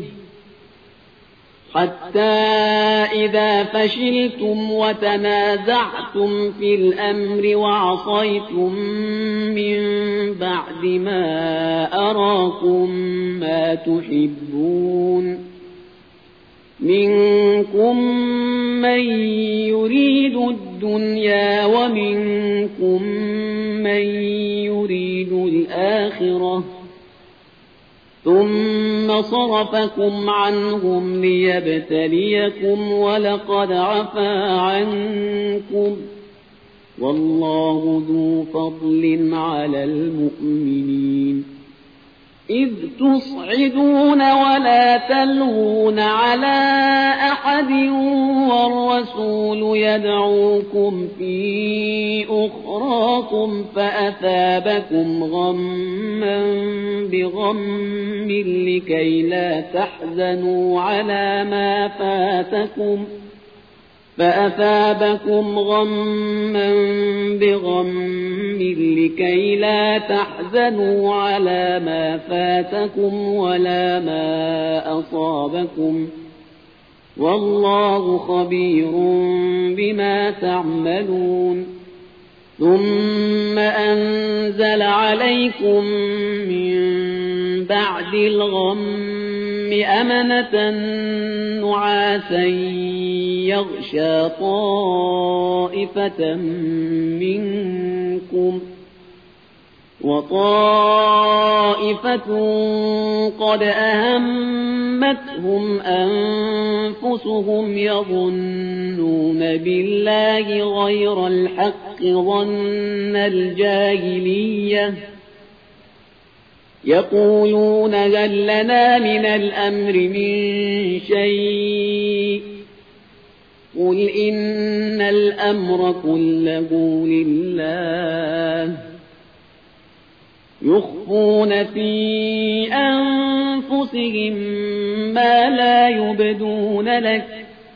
حتى إذا فشلتم وتنازعتم في الأمر وعصيتم من بعد ما أراكم ما تحبون منكم من يريد الدنيا ومنكم من يريد الآخرة ثم صرفكم عنهم ليبتليكم ولقد عفا عنكم والله ذو فضل على المؤمنين إذ تصعدون ولا تلوون على أحد والرسول يدعوكم في أخراكم فأثابكم غما بغم لكي لا تحزنوا على ما فاتكم فأثابكم غما بغم لكي لا تحزنوا على ما فاتكم ولا ما أصابكم والله خبير بما تعملون ثم أنزل عليكم من بعد الغم أمنة نعاسا يغشى طائفة منكم وطائفة قد أهمتهم أنفسهم يظنون بالله غير الحق ظن الجاهلية يقولون هل لنا من الأمر من شيء قل إن الأمر كله لله يخفون في أنفسهم ما لا يبدون لك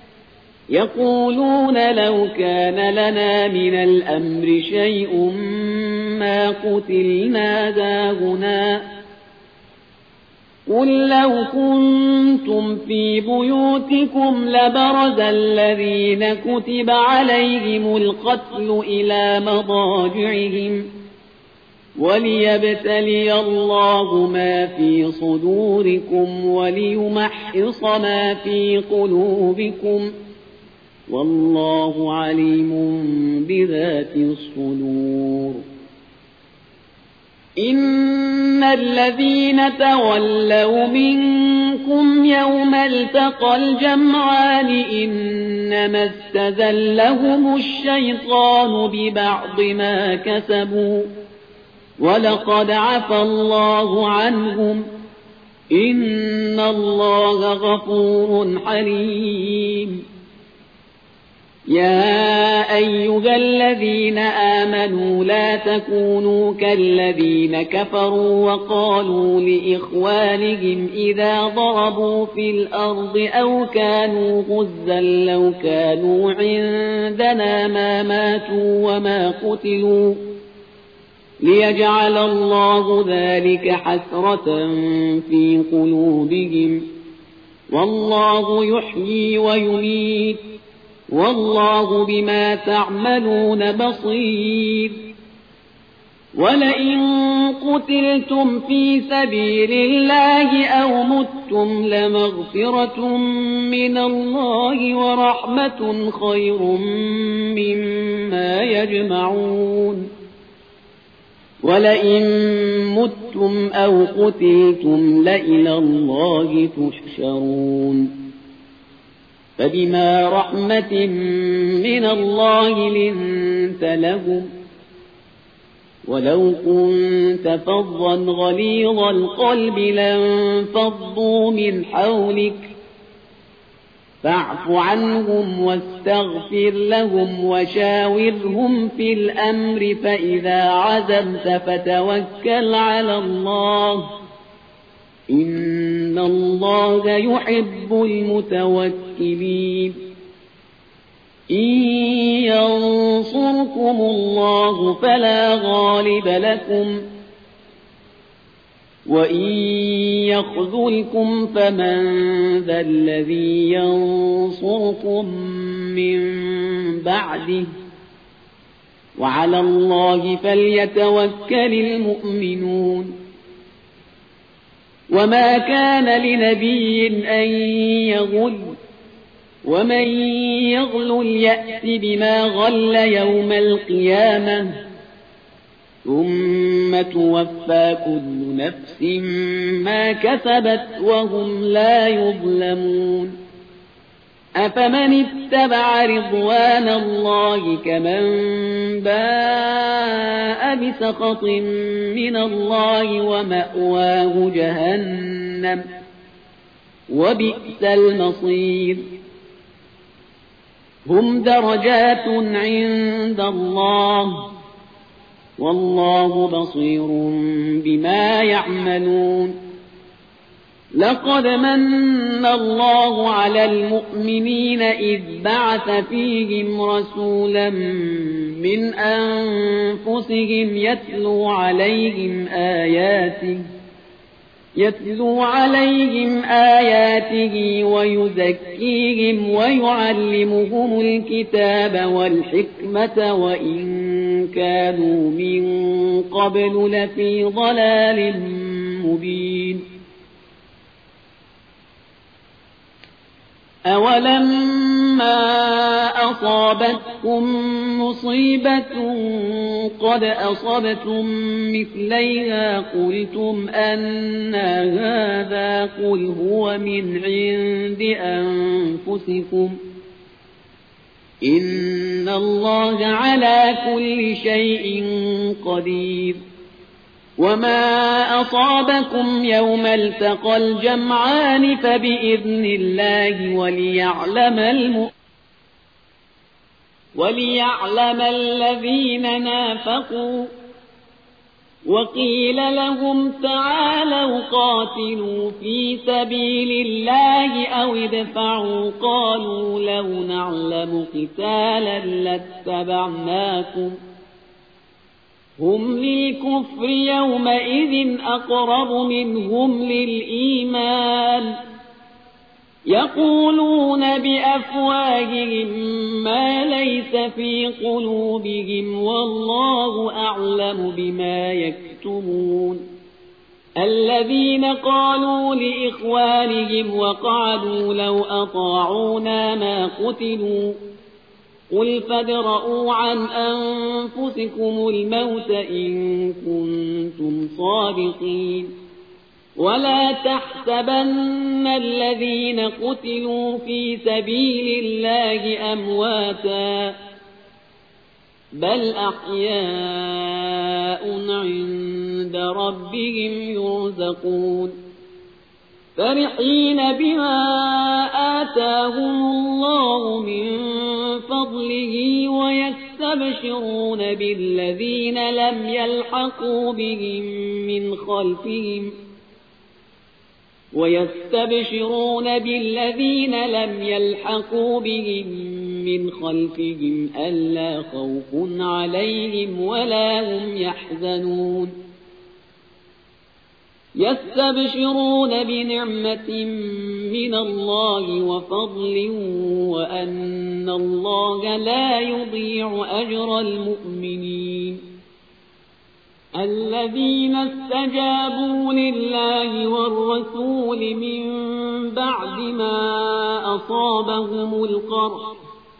يقولون لو كان لنا من الأمر شيء ما قتلنا داهنا قل لو كنتم في بيوتكم لبرز الذين كتب عليهم القتل إلى مضاجعهم وليبتلي الله ما في صدوركم وليمحص ما في قلوبكم والله عليم بذات الصدور إن الذين تولوا منكم يوم التقى الجمعان إنما استزلهم الشيطان ببعض ما كسبوا ولقد عفى الله عنهم إن الله غفور حليم يا أيها الذين آمنوا لا تكونوا كالذين كفروا وقالوا لإخوانهم إذا ضربوا في الأرض أو كانوا غزا لو كانوا عندنا ما ماتوا وما قتلوا ليجعل الله ذلك حسرة في قلوبهم والله يحيي ويميت والله بما تعملون بصير ولئن قتلتم في سبيل الله أو متم لمغفرة من الله ورحمة خير مما يجمعون ولئن متم أو قتلتم لإلى الله تحشرون فبما رحمة من الله لنت لهم ولو كنت فظا غليظ القلب لانفضوا من حولك فاعف عنهم واستغفر لهم وشاورهم في الأمر فإذا عزمت فتوكل على الله إن الله يحب المتوكلين إن ينصركم الله فلا غالب لكم وإن يخذلكم فمن ذا الذي ينصركم من بعده وعلى الله فليتوكل المؤمنون وما كان لنبي أن يغل ومن يغل يأت بما غل يوم القيامة ثم توفى كل نفس ما كسبت وهم لا يظلمون أفمن اتبع رضوان الله كمن باء بسخط من الله ومأواه جهنم وبئس المصير هم درجات عند الله والله بصير بما يعملون لقد من الله على المؤمنين إذ بعث فيهم رسولا من أنفسهم يتلو عليهم آياته يتلو عليهم آياته ويزكيهم ويعلمهم الكتاب والحكمة وإن كانوا من قبل لفي ضلال مبين أولما أصابتكم مصيبة قد أصبتم مثليها قلتم أنى هذا قل هو من عند أنفسكم إن الله على كل شيء قدير وما أصابكم يوم التقى الجمعان فبإذن الله وليعلم الم وليعلم الذين نافقوا وقيل لهم تعالوا قاتلوا في سبيل الله أو ادفعوا قالوا لو نعلم قتالا لاتبعناكم هم للكفر يومئذ أقرب منهم للإيمان يقولون بأفواههم ما ليس في قلوبهم والله أعلم بما يكتمون الذين قالوا لإخوانهم وقعدوا لو أطاعونا ما قتلوا قل فادرءوا عن أنفسكم الموت إن كنتم صادقين ولا تحسبن الذين قتلوا في سبيل الله أمواتا بل أحياء عند ربهم يرزقون فرحين بما آتاهم الله من فضله ويستبشرون بالذين لم يلحقوا بهم من خلفهم ويستبشرون بالذين لم يلحقوا بهم من خلفهم ألا خوف عليهم ولا هم يحزنون يستبشرون بنعمة من الله وفضل وأن الله لا يضيع أجر المؤمنين الذين استجابوا لله والرسول من بعد ما أصابهم القرح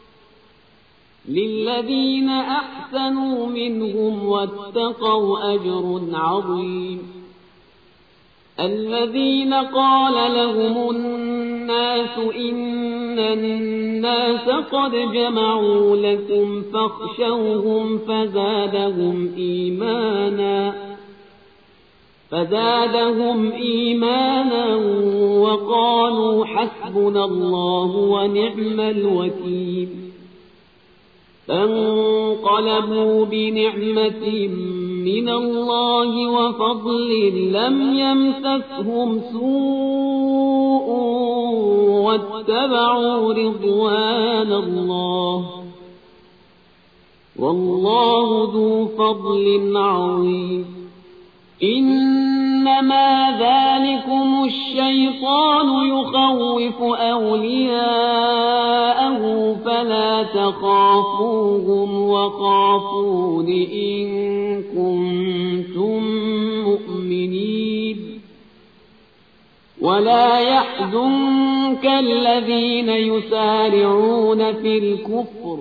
للذين أحسنوا منهم واتقوا أجر عظيم الذين قال لهم الناس إن الناس قد جمعوا لكم فاخشوهم فزادهم إيمانا فزادهم إيمانا وقالوا حسبنا الله ونعم الوكيل فانقلبوا بنعمة من الله وفضل لم يمسسهم سوء واتبعوا رضوان الله والله ذو فضل عظيم إنما ذلكم الشيطان يخوف أولياءه فلا تخافوهم وخافون إن كنتم مؤمنين ولا يحزنك الذين يسارعون في الكفر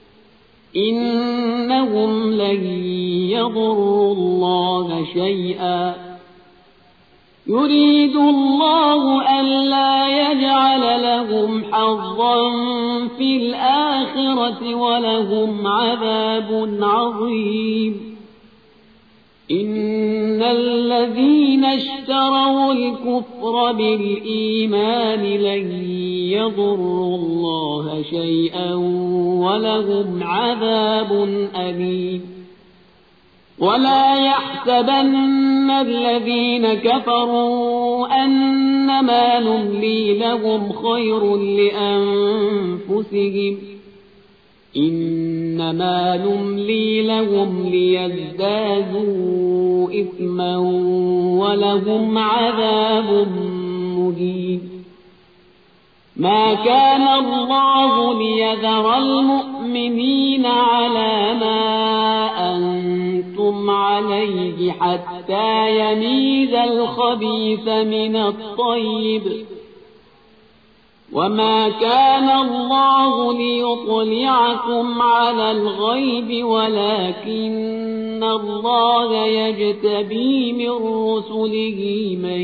إنهم لن يضروا الله شيئا يريد الله ألا يجعل لهم حظا في الآخرة ولهم عذاب عظيم إن الذين اشتروا الكفر بالإيمان لن يضروا الله شيئا ولهم عذاب أليم ولا يحسبن الذين كفروا أنما نملي لهم خير لأنفسهم إنما نملي لهم ليزدادوا إثما ولهم عذاب مهين ما كان الله ليذر المؤمنين على ما أنتم عليه حتى يميز الخبيث من الطيب وما كان الله ليطلعكم على الغيب ولكن الله يجتبي من رسله من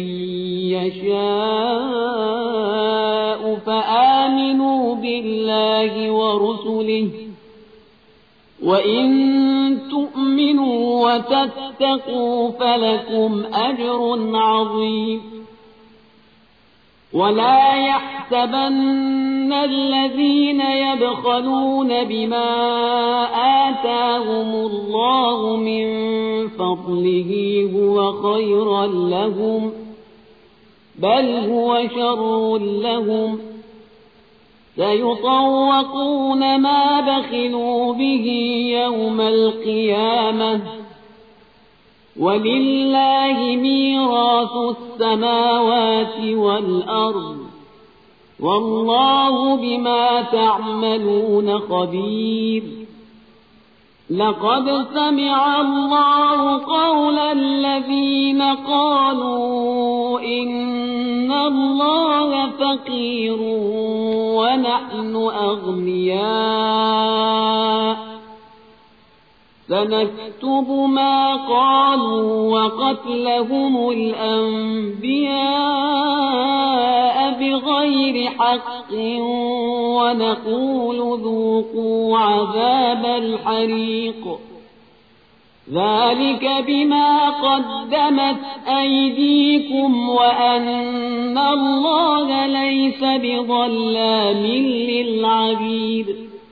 يشاء فآمنوا بالله ورسله وإن تؤمنوا وتتقوا فلكم أجر عظيم ولا يحسبن الذين يبخلون بما آتاهم الله من فضله هو خيرا لهم بل هو شر لهم سيطوقون ما بخلوا به يوم القيامة ولله ميراث السماوات والأرض والله بما تعملون خبير لقد سمع الله قول الذين قالوا إن الله فقير ونحن أغنياء سنكتب ما قالوا وقتلهم الأنبياء بغير حق ونقول ذوقوا عذاب الحريق ذلك بما قدمت أيديكم وأن الله ليس بظلام للعبيد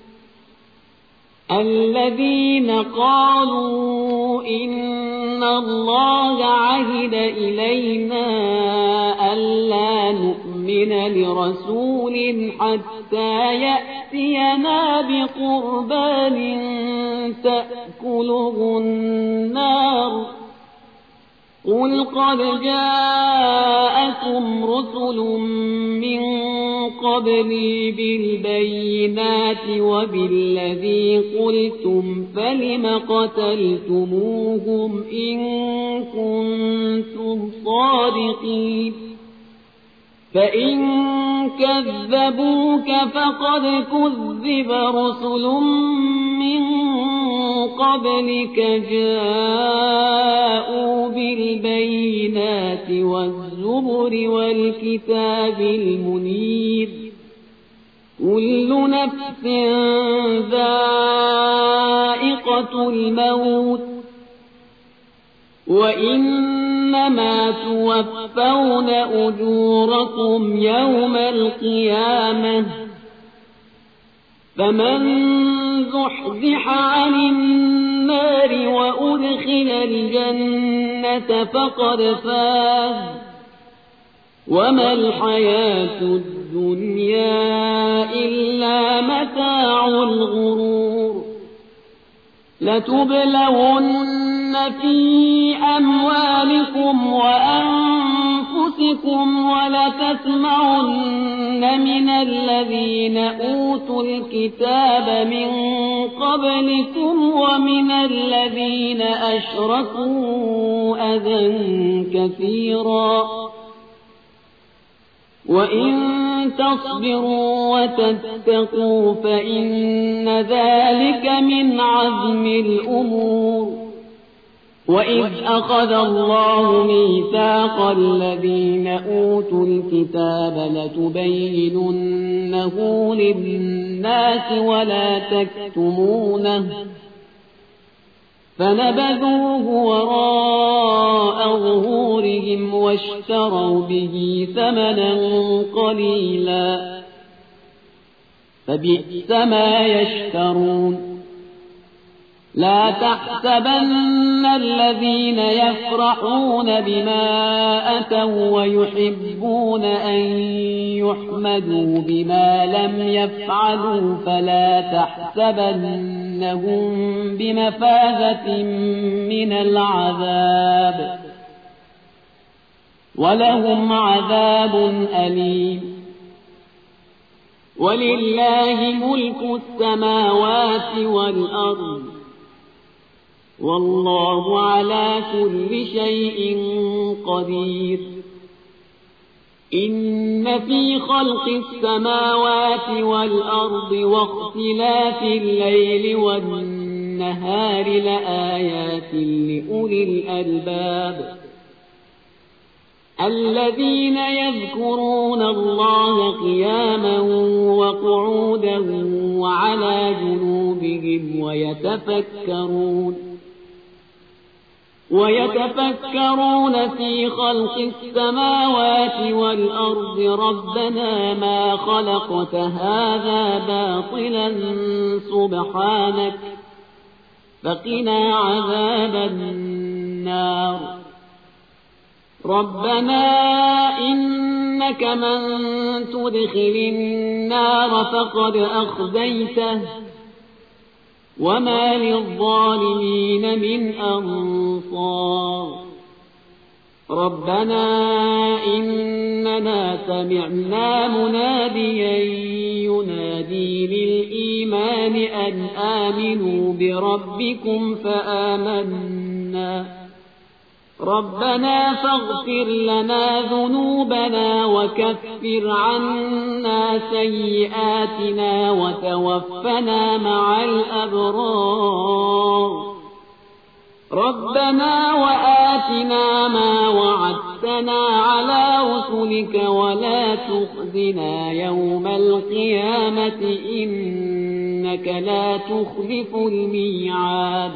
الذين قالوا إن الله عهد إلينا ألا نؤمن لرسول حتى يأتينا بقربان تأكله النار قل قد جاءكم رسل من قبلي بالبينات وبالذي قلتم فلم قتلتموهم إن كنتم صادقين فإن كذبوك فقد كذب رسل من قبلك جاءوا بالبينات والزبر والكتاب المنير كل نفس ذائقة الموت وإنما توفون أجوركم يوم القيامة فمن زحزح عن النار وأدخل الجنة فقد فاز وما الحياة الدنيا إلا متاع الغرور لتبلغن في أموالكم وأنفسكم ولتسمعن من الذين أوتوا الكتاب من قبلكم ومن الذين أشركوا أذى كثيرا وإن تصبروا وتتقوا فإن ذلك من عزم الأمور وإذ أخذ الله ميثاق الذين أوتوا الكتاب لتبيننه للناس ولا تكتمونه فنبذوه وراء ظهورهم واشتروا به ثمنا قليلا فبئس ما يشترون لا تحسبن الذين يفرحون بما أتوا ويحبون أن يحمدوا بما لم يفعلوا فلا تحسبنهم بمفازة من العذاب ولهم عذاب أليم ولله ملك السماوات والأرض والله على كل شيء قدير إن في خلق السماوات والأرض واختلاف الليل والنهار لآيات لأولي الألباب الذين يذكرون الله قياما وقعودا وعلى جنوبهم ويتفكرون ويتفكرون في خلق السماوات والأرض ربنا ما خلقت هذا باطلا سبحانك فقنا عذاب النار ربنا إنك من تدخل النار فقد أخزيته وما للظالمين من أنصار ربنا إننا سمعنا مناديا ينادي للإيمان أن آمنوا بربكم فآمنا ربنا فاغفر لنا ذنوبنا وكفر عنا سيئاتنا وتوفنا مع الأبرار ربنا وآتنا ما وعدتنا على رسلك ولا تخزنا يوم القيامة إنك لا تخلف الميعاد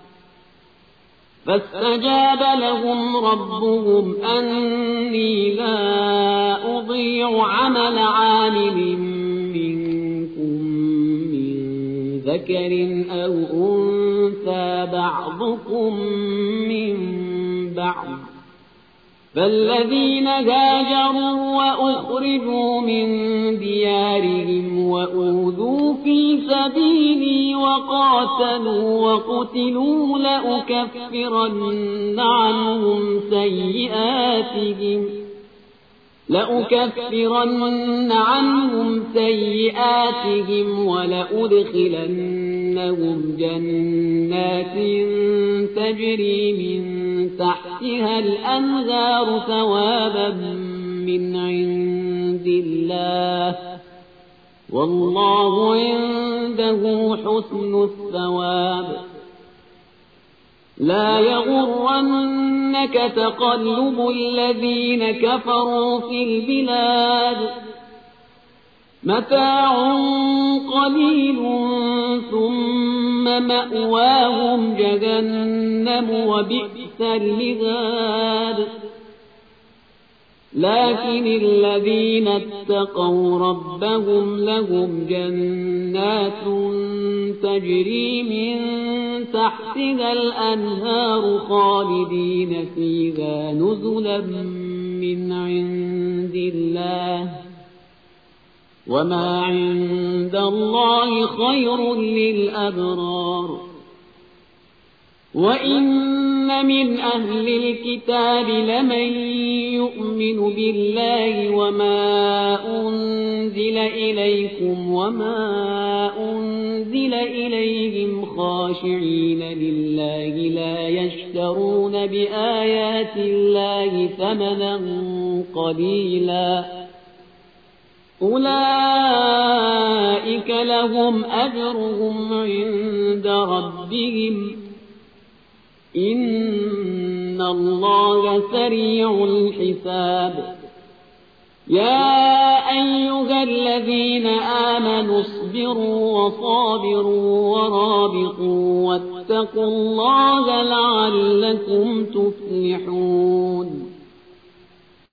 فاستجاب لهم ربهم أني لا أضيع عمل عامل منكم من ذكر أو أنثى بعضكم من بعض فالذين هاجروا وأخرجوا من ديارهم وأوذوا في سبيلي وقاتلوا وقتلوا لأكفرن عنهم سيئاتهم لأكفرن عنهم سيئاتهم ولأدخلنهم جنات تجري من تحتها الأنهار ثوابا من عند الله والله عنده حسن الثواب لا يغرنك تقلب الذين كفروا في البلاد متاع قليل ثم مأواهم جهنم وبئس المهاد لكن الذين اتقوا ربهم لهم جنات تجري من تحتها الأنهار خالدين فيها نزلا من عند الله وما عند الله خير للأبرار وإن من أهل الكتاب لمن يؤمن بالله وما أنزل إليكم وما أنزل إليهم خاشعين لله لا يشترون بآيات الله ثمنا قليلا أولئك لهم أجرهم عند ربهم إن الله سريع الحساب يا أيها الذين آمنوا اصبروا وصابروا ورابطوا واتقوا الله لعلكم تفلحون